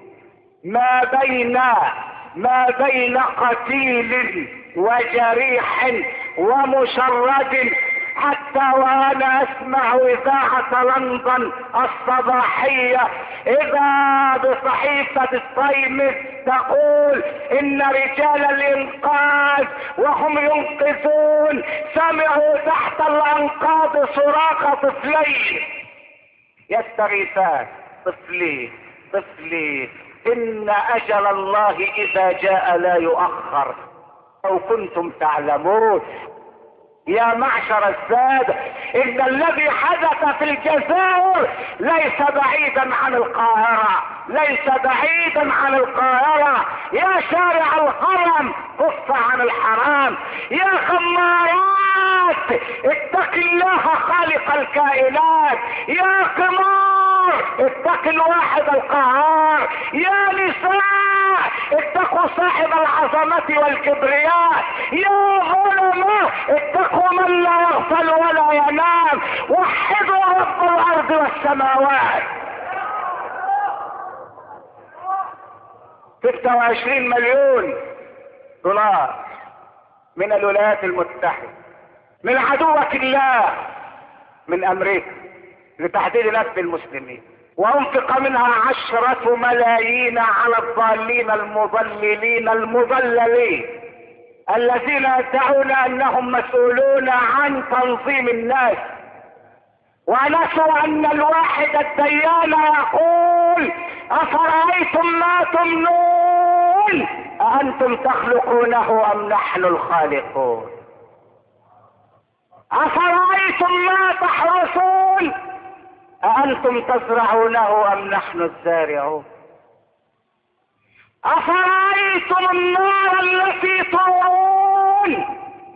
ما بين قتيل وجريح ومشرد، حتى وانا اسمع اذاعة لندن الصباحية اذا بصحيفة التايمز تقول ان رجال الانقاذ وهم ينقذون سمعوا تحت الانقاض صراخ طفلين يستغيثان. طفلي ان اجل الله اذا جاء لا يؤخر، لو كنتم تعلمون. يا معشر السادة، ان الذي حدث في الجزائر ليس بعيدا عن القاهرة، يا شارع الحرم كف عن الحرام، يا خمارات اتق الله خالق الكائنات، يا قمار اتق الواحد القهار، يا نساء اتقوا صاحب العظمة والكبرياء، يا ظلماء اتقوا من لا يغفل ولا ينام، وحدوا رب الارض والسماوات. 26 مليون دولار من الولايات المتحدة، من عدوة الله من امريكا لتحديد نفس المسلمين، وانفق منها 10 ملايين على الضالين المضللين المضللين الذين يدعون انهم مسؤولون عن تنظيم الناس ونسوا ان الواحد الديان يقول افرأيتم ما تمنون أأنتم تخلقونه ام نحن الخالقون؟ أفرأيتم ما تحرثون أأنتم تزرعونه ام نحن الزارعون؟ أفرأيتم النار التي تورون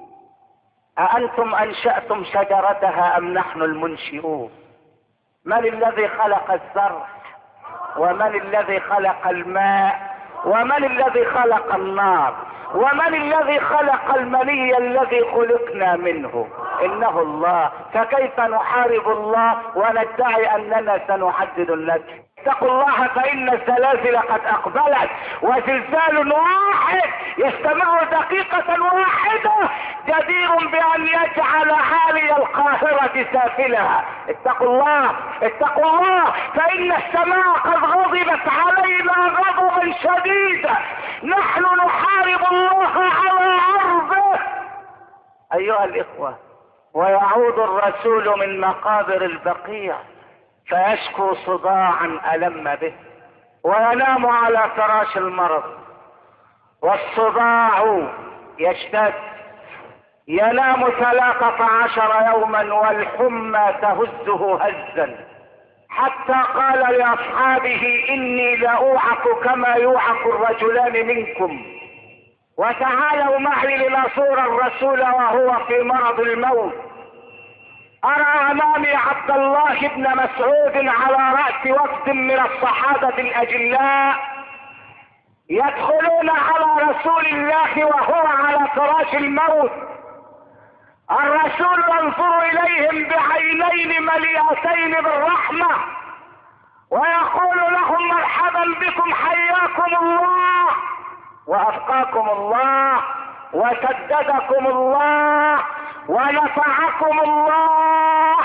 أأنتم أنشأتم شجرتها أم نحن المنشئون؟ من الذي خلق الزرع؟ ومن الذي خلق الماء؟ ومن الذي خلق النار؟ ومن الذي خلق المني الذي خلقنا منه؟ إنه الله. فكيف نحارب الله وندعي أننا سنحدد النجم؟ اتقوا الله فإن الزلازل قد أقبلت، وزلزال واحد يستمر دقيقة واحدة جدير بأن يجعل عالي القاهرة سافلها. اتقوا الله، اتقوا الله، فإن السماء قد غضبت علينا غضبا شديدا. نحن نحارب الله على أرضه أيها الإخوة. ويعود الرسول من مقابر البقيع فيشكو صداعا ألم به، وينام على فراش المرض، والصداع يشتد، ينام 13 يوما والحمى تهزه هزا، حتى قال لأصحابه إني لأوعك كما يوعك الرجلان منكم، وتعالوا معي لنزور الرسول وهو في مرض الموت. أرى أمامي عبد الله بن مسعود على رأس وفد من الصحابة الأجلاء يدخلون على رسول الله وهو على فراش الموت. الرسول ينظر إليهم بعينين مليئتين بالرحمة ويقول لهم مرحبا بكم، حياكم الله وأبقاكم الله وسددكم الله ونفعكم الله.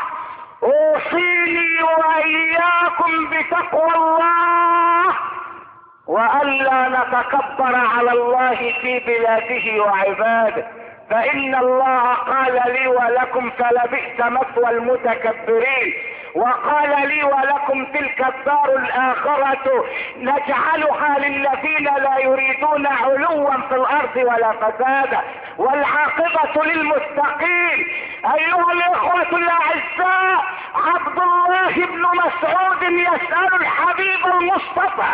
أوصيني وإياكم بتقوى الله وألا نتكبر على الله في بلاده وعباده، فإن الله قال لي ولكم فلبئس مثوى المتكبرين، وقال لي ولكم تلك الدار الآخرة نجعلها للذين لا يريدون علوا في الأرض ولا فسادا والعاقبة للمتقين. أيها الإخوة الأعزاء، عبد الله بن مسعود يسأل الحبيب المصطفى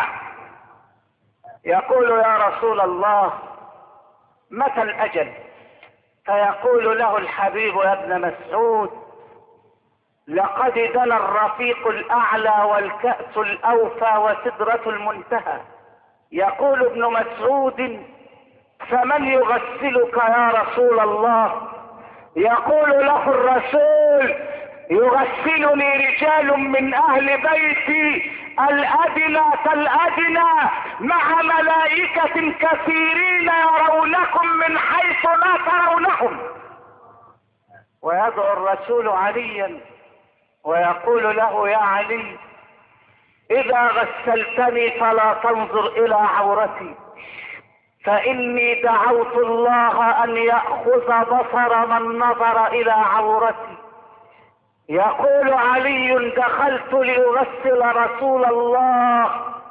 يقول يا رسول الله متى الأجل؟ فيقول له الحبيب يا ابن مسعود لقد دنا الرفيق الأعلى والكأس الأوفى وسدرة المنتهى. يقول ابن مسعود فمن يغسلك يا رسول الله؟ يقول له الرسول يغسلني رجال من أهل بيتي الأدنى فالأدنى مع ملائكة كثيرين يرونكم من حيث لا ترونهم. ويدعو الرسول عليا ويقول له يا علي إذا غسلتني فلا تنظر إلى عورتي، فإني دعوت الله أن يأخذ بصر من نظر إلى عورتي. يقول علي دخلت لأغسل رسول الله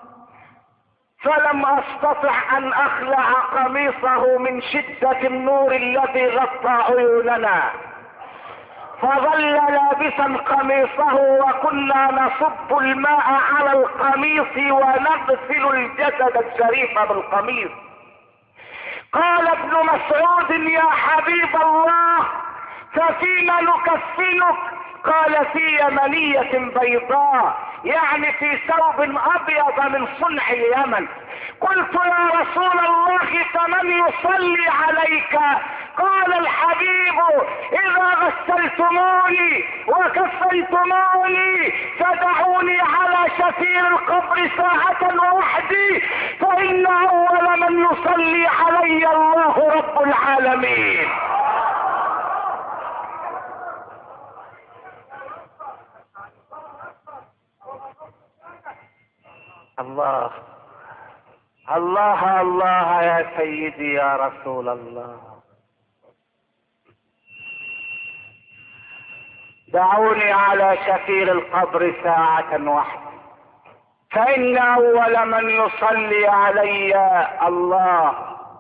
فلم أستطع أن أخلع قميصه من شدة النور الذي غطى عيوننا، فظل لابسا قميصه وكنا نصب الماء على القميص ونغسل الجسد الشريف بالقميص. قال ابن مسعود يا حبيب الله ففيما نكفنك؟ قال في يمنية بيضاء، يعني في ثوب أبيض من صنع اليمن. قلت يا رسول الله فمن يصلي عليك؟ قال الحبيب إذا غسلتموني وكفنتموني فدعوني على شفير القبر ساعة وحدي، فإن أول من يصلي علي الله رب العالمين. الله الله الله يا سيدي يا رسول الله. دعوني على شفير القبر ساعة واحدة، فإن أول من يصلي علي الله،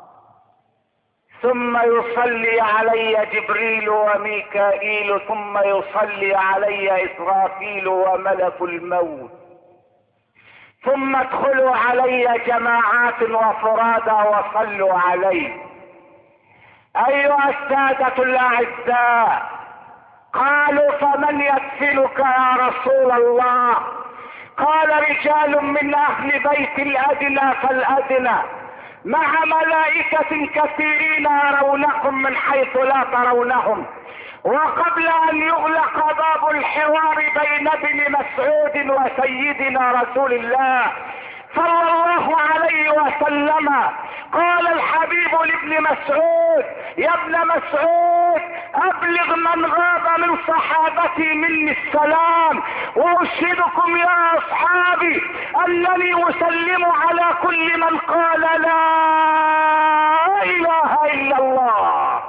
ثم يصلي علي جبريل وميكائيل، ثم يصلي علي إسرافيل وملك الموت، ثم ادخلوا علي جماعات وفرادا وصلوا علي. أيها السادة الأعزاء، قالوا فمن يدفنك يا رسول الله؟ قال رجال من أهل بيت الأدنى فالأدنى مع ملائكة كثيرين يرونكم من حيث لا ترونهم. وقبل أن يغلق باب الحوار بين ابن مسعود وسيدنا رسول الله صلى الله عليه وسلم، قال الحبيب لابن مسعود: يا ابن مسعود، ابلغ من غاب من صحابتي مني السلام، واشهدكم يا اصحابي انني اسلم على كل من قال لا اله الا الله.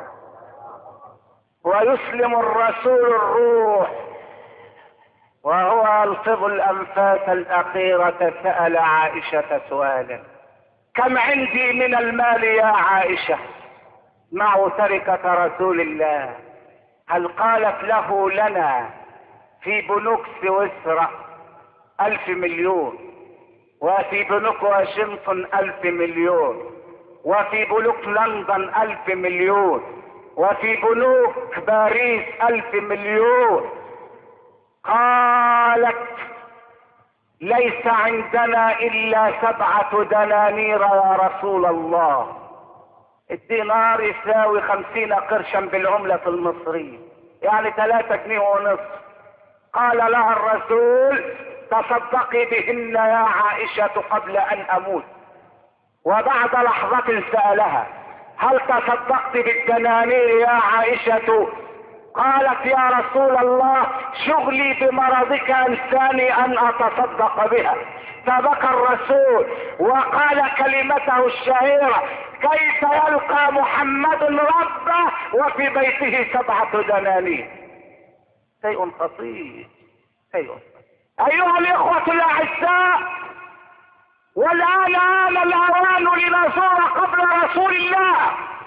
ويسلم الرسول الروح وهو يلفظ الانفاس الاخيرة سأل عائشة سؤالا: كم عندي من المال يا عائشة؟ مع تركة رسول الله. هل قالت له: لنا في بنوك سويسرا 1000 مليون، وفي بنوك واشنطن 1000 مليون، وفي بنوك لندن 1000 مليون، وفي بنوك باريس 1000 مليون. قالت: ليس عندنا الا 7 دنانير يا رسول الله. الدينار يساوي 50 قرشا بالعملة المصرية، يعني 3 جنيه ونصف. قال لها الرسول: تصدقي بهن يا عائشة قبل ان اموت. وبعد لحظة سألها: هل تصدقت بالدنانير يا عائشة؟ قالت: يا رسول الله، شغلي بمرضك انساني ان اتصدق بها. فبكى الرسول وقال كلمته الشهيرة: كيف يلقى محمد ربه وفي بيته 7 دنانير؟ شيء خطير، شيء. ايها الاخوة الاعزاء، والان آن الاوان لنزور قبر رسول الله.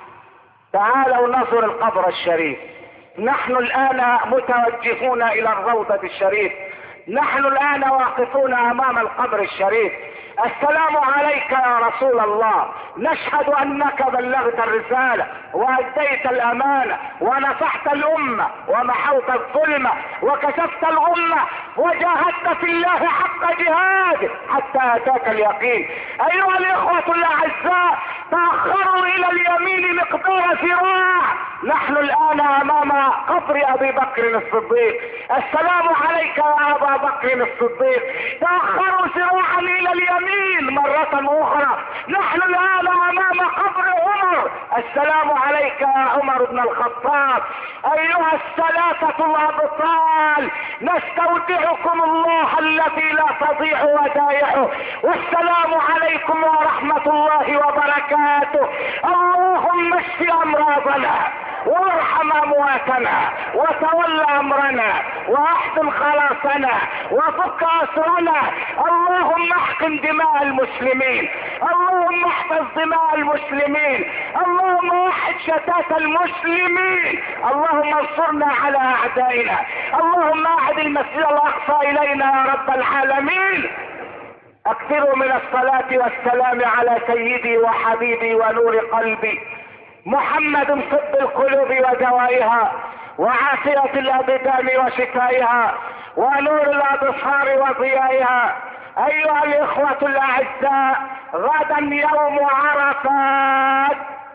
تعالوا نزور القبر الشريف. نحن الآن متوجهون إلى الروضة الشريف، نحن الآن واقفون أمام القبر الشريف. السلام عليك يا رسول الله، نشهد أنك بلغت الرسالة وأديت الأمانة ونصحت الأمة ومحوت الظلمة وكشفت الغمة وجاهدت في الله حق جهاده حتى أتاك اليقين. أيها الإخوة الأعزاء، تأخروا إلى اليمين مقدار ذراع. نحن الآن أمام قبر أبي بكر الصديق. السلام عليك يا أبا بكر الصديق. تأخروا ذراعا إلى اليمين مرة أخرى. نحن الآن أمام قبر عمر. السلام عليك يا عمر بن الخطاب. أيها الثلاثة الأبطال، نستودعكم الله الذي لا تضيع ودائعه، والسلام عليكم ورحمة الله وبركاته. اللهم اشف أمراضنا وارحم امواتنا وتول امرنا واحسن خلاصنا وفك اسرنا. اللهم احقن دماء المسلمين، اللهم احفظ دماء المسلمين، اللهم وحد شتات المسلمين، اللهم انصرنا على اعدائنا، اللهم اعد المسجد الاقصى الينا يا رب العالمين. اكثروا من الصلاة والسلام على سيدي وحبيبي ونور قلبي محمد، طب القلوب ودوائها وعافية الابدان وشفائها ونور الابصار وضيائها. ايها الاخوة الاعزاء، غدا يوم عرفات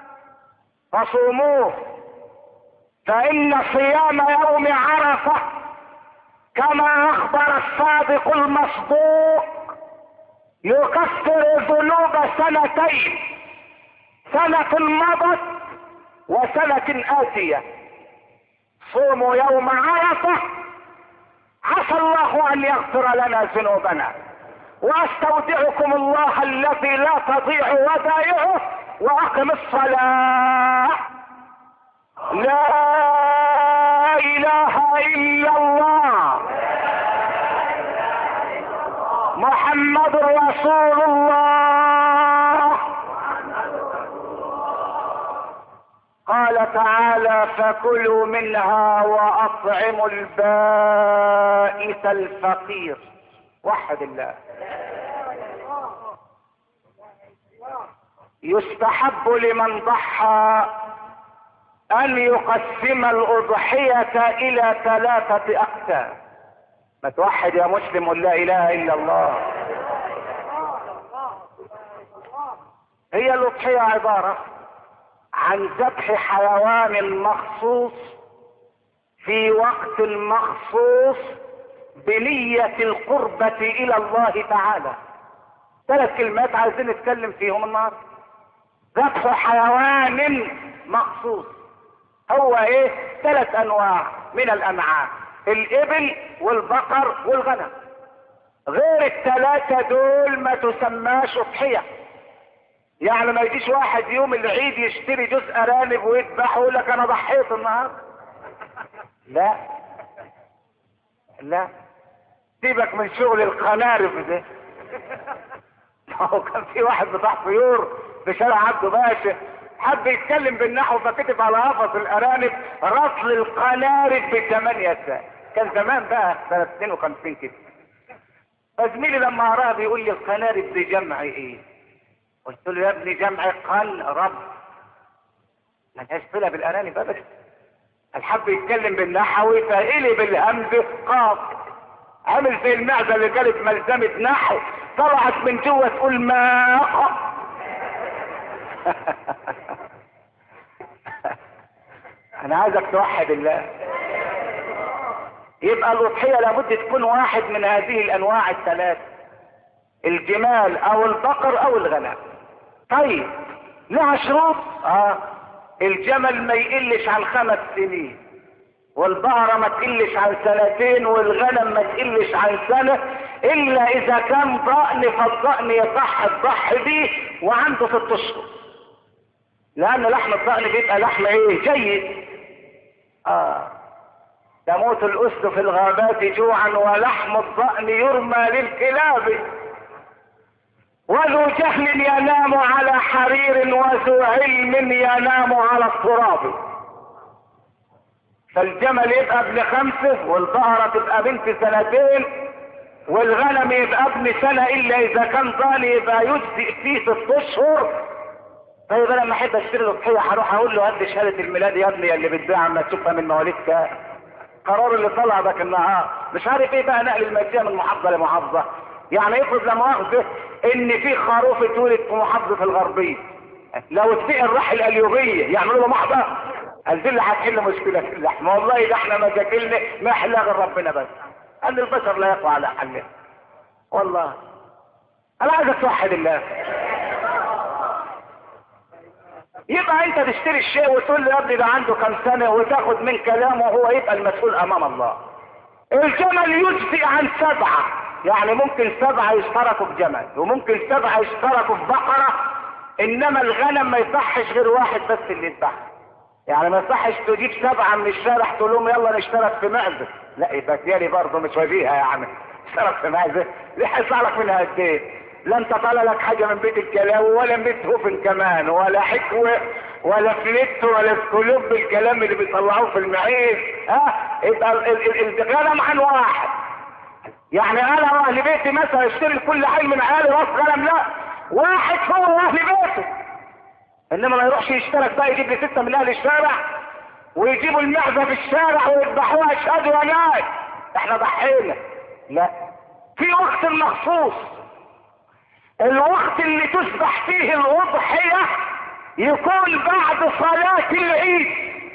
فصوموه، فان صيام يوم عرفة كما اخبر الصادق المصدوق يكفر ذنوب 2 سنة مضت وسنة آتية. صوموا يوم عرفة، عسى الله ان يغفر لنا ذنوبنا. واستودعكم الله الذي لا تضيع ودائعه، واقم الصلاة. لا اله الا الله محمد رسول الله. قال تعالى فكلوا منها واطعموا البائس الفقير. وحد الله. يستحب لمن ضحى ان يقسم الاضحية الى 3 اقسام. ما توحد يا مسلم ولا اله الا الله. هي الاضحية عبارة عن ذبح حيوان مخصوص في وقت مخصوص بنية القربة الى الله تعالى. 3 كلمات عايزين نتكلم فيهم النهارده. ذبح حيوان مخصوص هو ايه؟ 3 انواع من الانعام، الابل والبقر والغنم. غير ال3 دول ما تسماش اضحية. يعني ما يجيش واحد يوم العيد يشتري جزء ارانب ويذبحه ويقول لك انا ضحيت النهارده. لا لا، سيبك من شغل القنارب ده. هو كان في واحد بتاع طيور في شارع عبده باشا حب يتكلم بالنحو فكتب على قفص الارانب رطل القنارب ب8 ساعات. كان زمان بقى سنة 52 كده. فزميلي لما قراها بيقول لي القنارب دي جمع ايه؟ قلت له يا ابني جمع قنرب، ملهاش صلة بالارانب ابدا. الحب يتكلم بالنحوي فقلب الهمز قاف، عامل زي المعزة اللي كانت ملزمة نحو طلعت من جوه تقول ماء. انا عايزك توحد الله. يبقى الاضحية لابد تكون واحد من هذه الانواع ال3، الجمال او البقر او الغنم. طيب لها شروط. الجمل ما يقلش عن 5 سنين، والبقرة ما تقلش عن 2 والغنم ما تقلش عن 1 الا اذا كان ضأن، فالضأن يصح الضحي به وعنده 6 اشهر، لان لحم الضأن بيبقى لحم ايه؟ جيد. تموت الاسد في الغابات جوعا ولحم الضأن يرمى للكلاب، وذو جهل ينام على حرير وذو علم ينام على التراب. فالجمل يبقى ابن 5 والبقرة تبقى بنت 2 والغنم يبقى ابن 1 الا اذا كان ضاني يبقى يجزئ فيه 6 اشهر. طيب انا لما احب اشتري الاضحيه هروح اقول له هات شهاده الميلاد يا ابني اللي بتبيع اما تشوفها من مواليدك. قرار اللي طلع ذاك النهار مش عارف ايه بقى، نقل الماديه من محافظه لمحافظه. يعني افرض لا مؤاخذه ان في خروف اتولد في محافظه الغربيه، لو اتسال راح القليوبيه يعملوا له محضر. قال دي اللي هتحل مشكله اللحم. والله ده احنا مشاكلنا ما يحلها غير ربنا بس. قال البشر لا يقوى على حلها. والله انا عايزك توحد الله. يبقى انت تشتري الشيء وتقول له يا ابني ده عنده كام سنه وتاخد من كلامه وهو يبقى المسؤول امام الله. الجمل يجزئ عن 7، يعني ممكن 7 يشتركوا في جمل وممكن 7 يشتركوا في بقره، انما الغنم ما يصحش غير واحد بس اللي يذبح. يعني ما يصحش تجيب 7 من الشارع تقول لهم يلا نشترك في معزه، لا يبقى تيالي برضه مش وجيهه. يعني اشترك في معزه ليه هيطلع لك منها قد ايه؟ لا انت طالع لك حاجه من بيت الكلاوي ولا من بيت هوفن كمان ولا حكوه ولا فليت ولا سكولوب بالكلام اللي بيطلعوه في المعيز. يبقى الغنم عن واحد. يعني انا واهل بيتي مثلا اشتري لكل حي من عيالي راس غنم، لا واحد هو واهل بيته. انما ما يروحش يشترك بقى يجيب لي 6 من اهل الشارع ويجيبوا المعزه في الشارع ويذبحوها اشهدوا يا ناس احنا ضحينا. لا، في وقت مخصوص، الوقت اللي تذبح فيه الاضحيه يكون بعد صلاه العيد.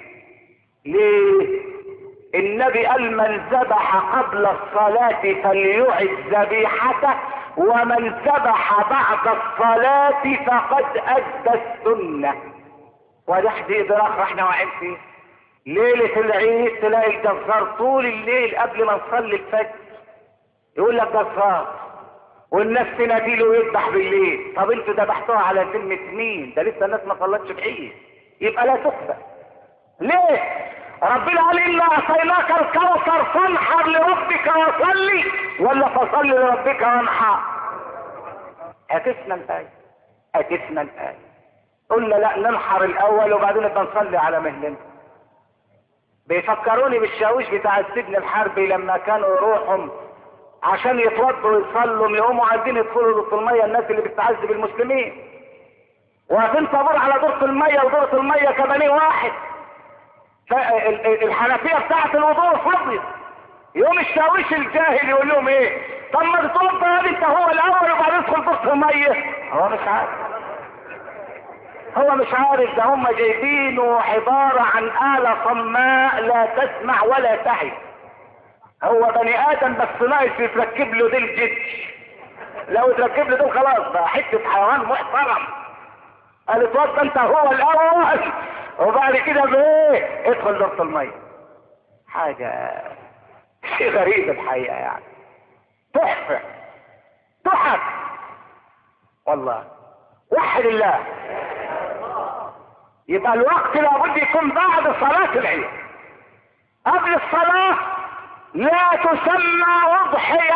ليه؟ النبي قال من ذبح قبل الصلاه فليعد ذبيحته ومن ذبح بعد الصلاه فقد ادى السنه. وده ادراك احنا واقعين فيه. ليله العيد تلاقي الجزار طول الليل قبل ما نصلي الفجر يقول لك جزار، والناس تناديله ويذبح بالليل. طب انتوا ذبحتوها على ذمة مين؟ ده لسه الناس ما صلتش بعيد، يبقى لا تقبل. ليه؟ ربنا قال انا اعطيناك الكوثر فانحر لربك وصلي، ولا فصلي لربك وانحر؟ هتسمع الآية، هتسمع الآية. قلنا لا ننحر الاول وبعدين نبقى نصلي على مهلنا. بيفكروني بالشاويش بتاع السجن الحربي لما كانوا يروحوا عشان يتوضوا ويصلوا، يقوموا عايزين يدخلوا دورة المية الناس اللي بتعذب المسلمين، واقفين طابور على دورة المية، ودورة المية كبانيه واحد، الحنفية بتاعت الوضوء فضيت. يقوم الشاويش الجاهل يقول لهم ايه؟ طب ما تتوضى يا انت هو الاول وبعدين ادخل دورة المية. هو مش عارف، هو مش عارف، ده هم جايبينه عبارة عن آلة صماء لا تسمع ولا تعي. هو بني ادم بس ناقص يتركب له ديل جد، لو تركب له دول خلاص بقى حته حيوان محترم. قال اتوضى انت هو الاول وبعد كده بايه ادخل دورة الميه. حاجه شيء غريب الحقيقه يعني، تحفه تحف والله. وحد الله. يبقى الوقت لابد يكون بعد صلاه العيد. قبل الصلاه لا تسمى اضحيه.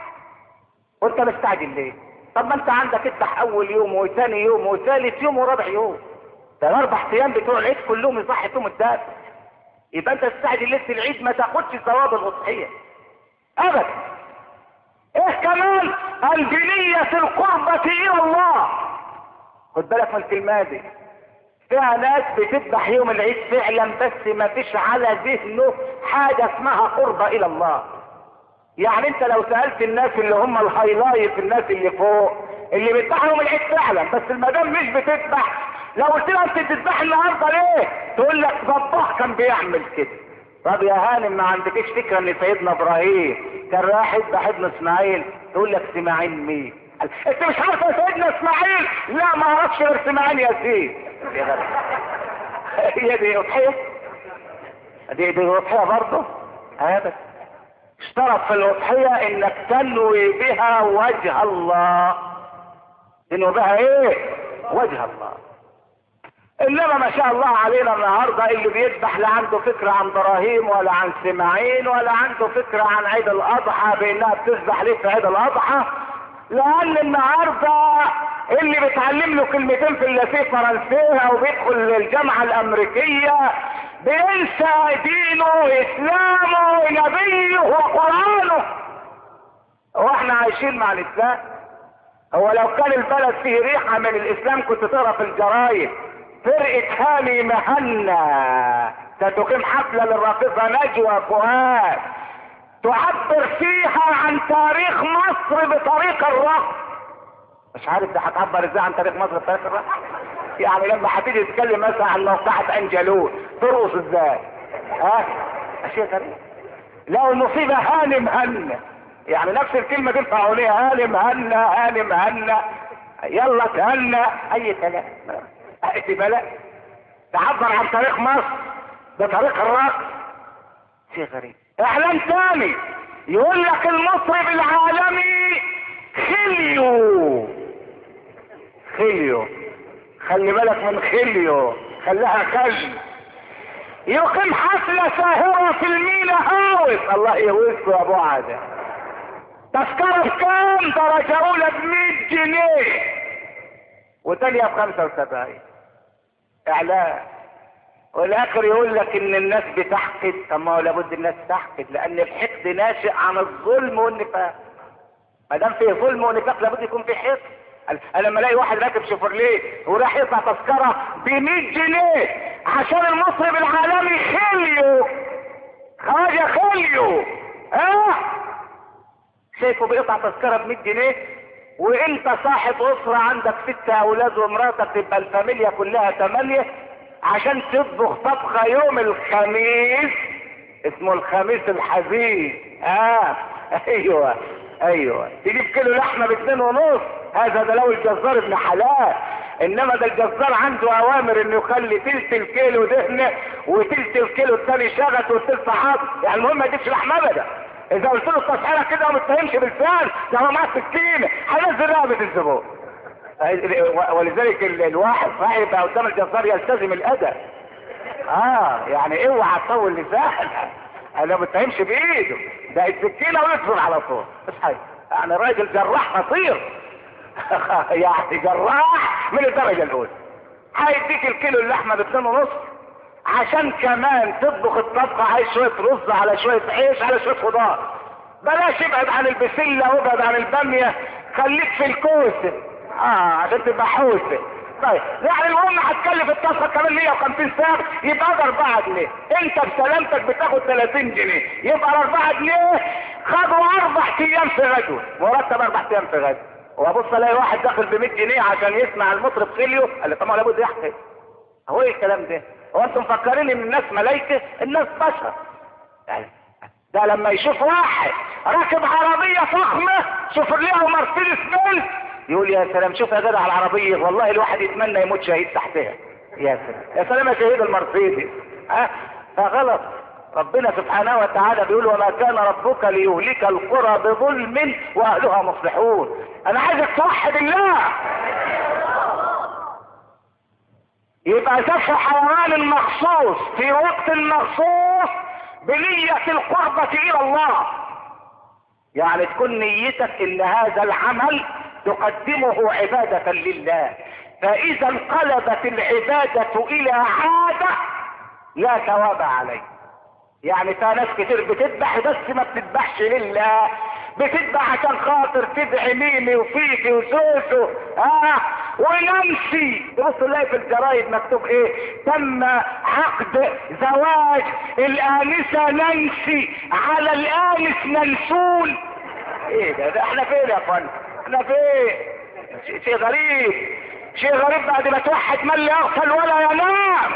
وانت مستعجل ليه؟ طب ما انت عندك اذبح اول يوم وثاني يوم وثالث يوم ورابع يوم، ده الاربع ايام بتوع العيد كلهم يصح فيهم الدافع. يبقى انت تستعجل ليله العيد ما تاخدش ثواب الاضحيه ابدا. ايه كمان؟ البنية القربة الى الله. خد بالك من الكلمه دي، فيها ناس بتذبح يوم العيد فعلا بس ما فيش على ذهنه حاجه اسمها قربة الى الله. يعني انت لو سألت الناس اللي هم الهايلايت، الناس اللي فوق اللي بيذبحوا يوم العيد فعلا بس المدام مش بتذبح، لو قلت لها انت بتذبح النهارده ليه؟ تقول لك ضباح كان بيعمل كده. طب يا هانم ما عندكش فكره ان سيدنا ابراهيم كان رايح يذبح ابن اسماعيل؟ تقول لك اسماعيل مين؟ انت مش عارف يا سيدنا اسماعيل؟ لا ما اعرفش غير اسماعيل ياسين. يا غريب. هي دي اضحيه؟ دي اضحيه برضه؟ ابدا. اشترط في الاضحيه انك تنوي بها وجه الله. تنوي بها ايه؟ وجه الله. انما ما شاء الله علينا النهارده اللي بيذبح لا عنده فكره عن ابراهيم ولا عن اسماعيل ولا عنده فكره عن عيد الاضحى بانها بتذبح ليه في عيد الاضحى، لان النهارده اللي بيتعلم له كلمتين في اللاسيه فرنسيه او بيدخل الجامعه الامريكيه بينسى دينه اسلامه نبيه وقرانه. هو احنا عايشين مع الاسلام؟ هو لو كان البلد فيه ريحه من الاسلام كنت تقرا في الجرايد فرقه هاني مهنا ستقيم حفله للراقصه نجوى فؤاد تعبر فيها عن تاريخ مصر بطريق الرقص. مش عارف ده هتعبر ازاي عن تاريخ مصر بطريق الرقص؟ يعني لما هتيجي تتكلم مثلا عن موقعة انجلون ترقص ازاي؟ ها؟ اشياء غريبة. لو المصيبة هاني مهنا، يعني نفس الكلمة دي الفعولية، هاني مهنا هاني مهنا يلا تهنا اي كلام. اعتبالات تعبر عن تاريخ مصر بطريق الرقص، شيء غريب. اعلان ثاني يقول لك المطرب العالمي خليو. خليو، خلي بالك من خليو، خليها خل. يقيم حفلة ساهرة في المينا هاوس. الله يهوسكوا يا ابو عادة. تذكرة بكام؟ درجة اولى ب100 جنيه وتانية ب75. اعلان. والاخر يقول لك ان الناس بتحقد. طب ما هو لابد الناس تحقد لان الحقد ناشئ عن الظلم والنفاق. ما دام فيه ظلم ونفاق لابد يكون فيه حقد. انا لما الاقي واحد راكب شيفرليه وراح يدفع تذكره ب100 جنيه عشان المطرب العالمي خليو، خواجه خليو، شايفه بيقطع تذكره ب100 جنيه وانت صاحب اسره عندك 6 اولاد ومراتك تبقى الفاميليا كلها 8 عشان تطبخ طبخه يوم الخميس اسمه الخميس الحزين. ايوه تجيب كيلو لحمه ب2.5. هذا ده لو الجزار ابن حلال، انما ده الجزار عنده اوامر انه يخلي تلت الكيلو دهنه وتلت الكيلو الثاني شغط والتلت حاط. يعني المهم ما يجيبش لحمه ابدا. اذا قلت له التصحيره كده وما تفهمش بالفعل ده هو معاه سكينه هينزل رقبه الزبون. ولذلك الواحد صحيح يبقى قدام الجزار يلتزم الادب. يعني اوعى تطول لسانك، انا ما بتهمش بايده، ده السكينه ويصبر على طول مش حاجه. يعني راجل جراح خطير يعني جراح من الدرجه الاولى. هيديك الكيلو اللحمه ب2.5 عشان كمان تطبخ الطبخه، عايز شويه رز على شويه عيش على شويه خضار. بلاش ابعد عن البسله وابعد عن الباميه، خليك في الكوسه عشان تبقى حوسه. طيب يعني المهم هتكلف الطاسه كمان 150 سعر، يبقى ده 4 جنيه. انت بسلامتك بتاخد 30 جنيه، يبقى 4 جنيه خدوا 4 ايام في غدوه، مرتب 4 ايام في غدوه. وابص الاقي واحد داخل ب 100 جنيه عشان يسمع المطرب خليو، قال لي طبعا لابد يحكي. هو ايه الكلام ده؟ هو انتم مفكرين ان الناس ملايكه؟ الناس بشر. يعني ده لما يشوف واحد راكب عربيه فخمه شوفرليه ومرسيدس بنز يقول يا سلام، شوف يا جدع العربيه، والله الواحد يتمنى يموت شهيد تحتها. يا سلام يا سلام يا شهيد المرسيدس. فغلط. ربنا سبحانه وتعالى بيقول وما كان ربك ليهلك القرى بظلم واهلها مصلحون. انا عايزك توحد الله. يبقى ذبح حيوان مخصوص في وقت مخصوص بنية القربة الى الله، يعني تكون نيتك ان هذا العمل تقدمه عبادة لله، فاذا انقلبت العبادة الى عادة لا ثواب عليه. يعني في ناس كتير بتذبح بس ما بتذبحش لله، بتذبح عشان خاطر تدعي ميمي وفيفي وسوسو وننسي. تبص تلاقي في الجرايد مكتوب ايه؟ تم عقد زواج الآنسة ننسي على الآنس ننسون. ايه ده احنا فين يا اخوان؟ احنا فين؟ شيء غريب، شيء غريب. بعد ما توحد من لا يغفل ولا ينام.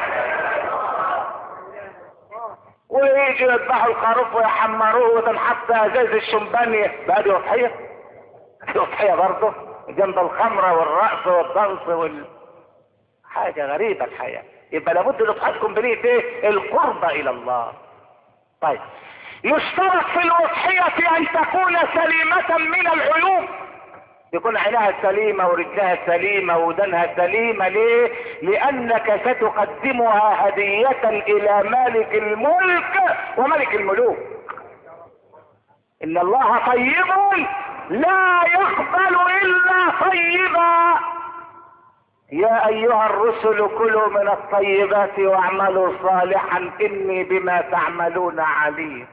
ويجي يذبحوا الخروف ويحمروه وتنحط ازاز الشمبانية بقى، دي اضحية؟ دي اضحية برضه جنب الخمرة والرقص والضنس حاجة غريبة الحياة. يبقى لابد الاضحية بنية ايه؟ القربة الى الله. طيب يشترط في الاضحية ان تكون سليمة من العيوب، يكون عينها سليمة ورجلها سليمة ودنها سليمة. ليه؟ لأنك ستقدمها هدية إلى مالك الملك وملك الملوك. إن الله طيب لا يقبل إلا طيبا. يا أيها الرسل كلوا من الطيبات واعملوا صالحا إني بما تعملون عليم.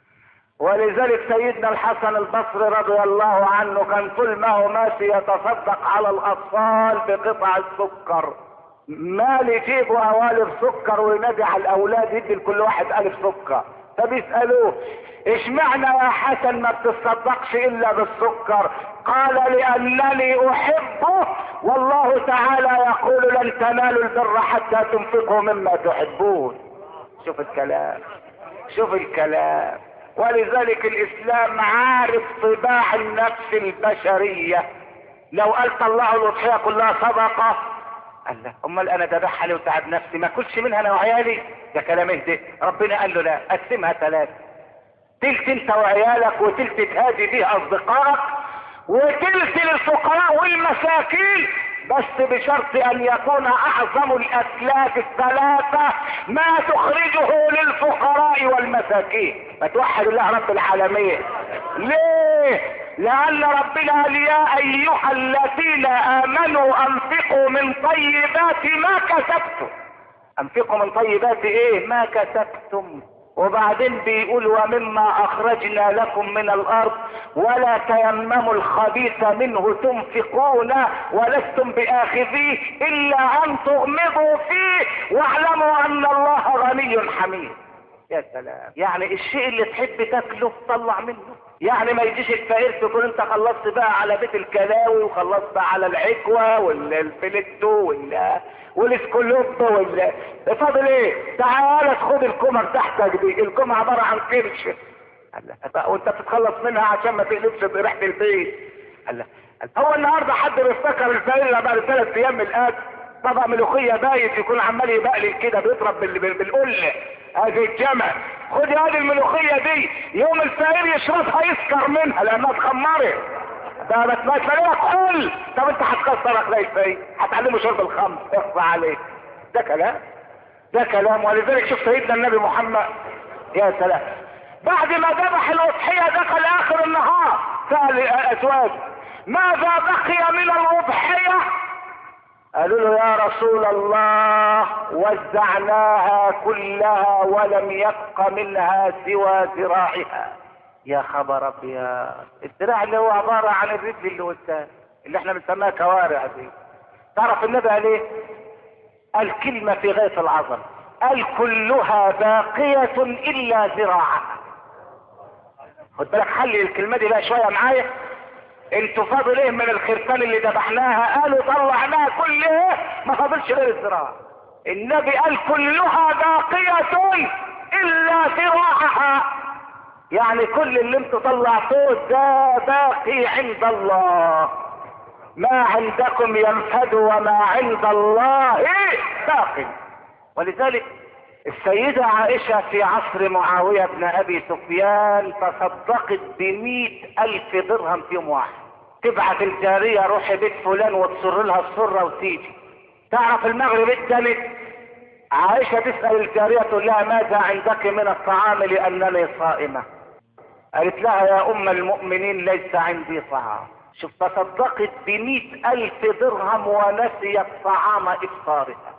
ولذلك سيدنا الحسن البصري رضي الله عنه كان طول ما هو ماشي يتصدق على الاطفال بقطع السكر، مال يجيبوا قوالب سكر وينادي على الاولاد يدي لكل واحد 1000 سكر. فبيسالوه اشمعنى يا حسن ما بتصدقش الا بالسكر؟ قال لانني احبه والله تعالى يقول لن تنالوا البر حتى تنفقوا مما تحبون. شوف الكلام، شوف الكلام. ولذلك الاسلام عارف طباع النفس البشرية. لو قال طلعوا الاضحية كلها صدقة، قال لا امال انا ذبحها لي وتعب نفسي ما اكلش منها انا وعيالي؟ ده كلام اهدي. ربنا قال له لا، قسمها 3، تلت انت وعيالك وتلت تهادي بيه اصدقائك وتلت للفقراء والمساكين، بس بشرط ان يكون اعظم الاسلاف 3 ما تخرجه للفقراء والمساكين. فتوحد الله رب العالمين. ليه؟ لان ربنا قال يا ايها الذين امنوا انفقوا من طيبات ما كسبتم. انفقوا من طيبات ايه؟ ما كسبتم. وبعدين بيقول ومما اخرجنا لكم من الارض ولا تيمموا الخبيث منه تنفقون ولستم باخذيه الا ان تغمضوا فيه واعلموا ان الله غني حميد. يا سلام. يعني الشيء اللي تحب تاكله طلع منه. يعني ما يجيش الفقير تكون انت خلصت بقى على بيت الكلاوي وخلصت على العكوة والفلتو والاسكولوب فاضل ايه؟ تعالى خد الكمر تحتك دي، الكمر عبارة عن كرش. وانت بتتخلص منها عشان ما تقلبش بريحة البيت. هو النهارده حد بيفتكر الفقير بعد 3 ايام من الاكل طبق ملوخية بايت يكون عمال يبقلل كده بيضرب بالقلة هذه الجمل. خد هذه الملوخية دي يوم الفقير يشربها يسكر منها لانها اتخمرت. ده ما تلاقيك قل. طب انت هتكسر اخلاق ازاي؟ هتعلمه شرب الخمر؟ اخفى عليك. ده كلام. ده كلام. ولذلك شوف سيدنا النبي محمد، يا سلام، بعد ما ذبح الاضحية دخل اخر النهار سأل ازواجه ماذا بقي من الاضحية؟ قالوا له يا رسول الله وزعناها كلها ولم يبق منها سوى ذراعها. يا خبر ابيض، الذراع اللي هو عبارة عن الرجل اللي قدام اللي احنا بنسميها كوارع دي. تعرف النبي قال ايه؟ قال كلمة في غاية العظمة، قال كلها باقية الا ذراعها. خد بالك، حلل الكلمة دي بقى شوية معايا. انتوا فاضل ايه من الخرفان اللي ذبحناها؟ قالوا طلعناها كلها ما فاضلش غير الذراع. النبي قال كلها باقية الا ذراعها، يعني كل اللي انتوا طلعتوه ده باقي عند الله. ما عندكم ينفد وما عند الله باق. ولذلك السيدة عائشة في عصر معاوية بن ابي سفيان تصدقت ب100,000 درهم في يوم واحد. تبعت الجارية روحي بيت فلان وتصر لها السرة وتيجي. تعرف المغرب اتدنت، عائشة تسأل الجارية تقول لها ماذا عندك من الطعام لأنني صائمة؟ قالت لها يا ام المؤمنين ليس عندي طعام. شوف، تصدقت ب100,000 درهم ونسيت طعام افطارها.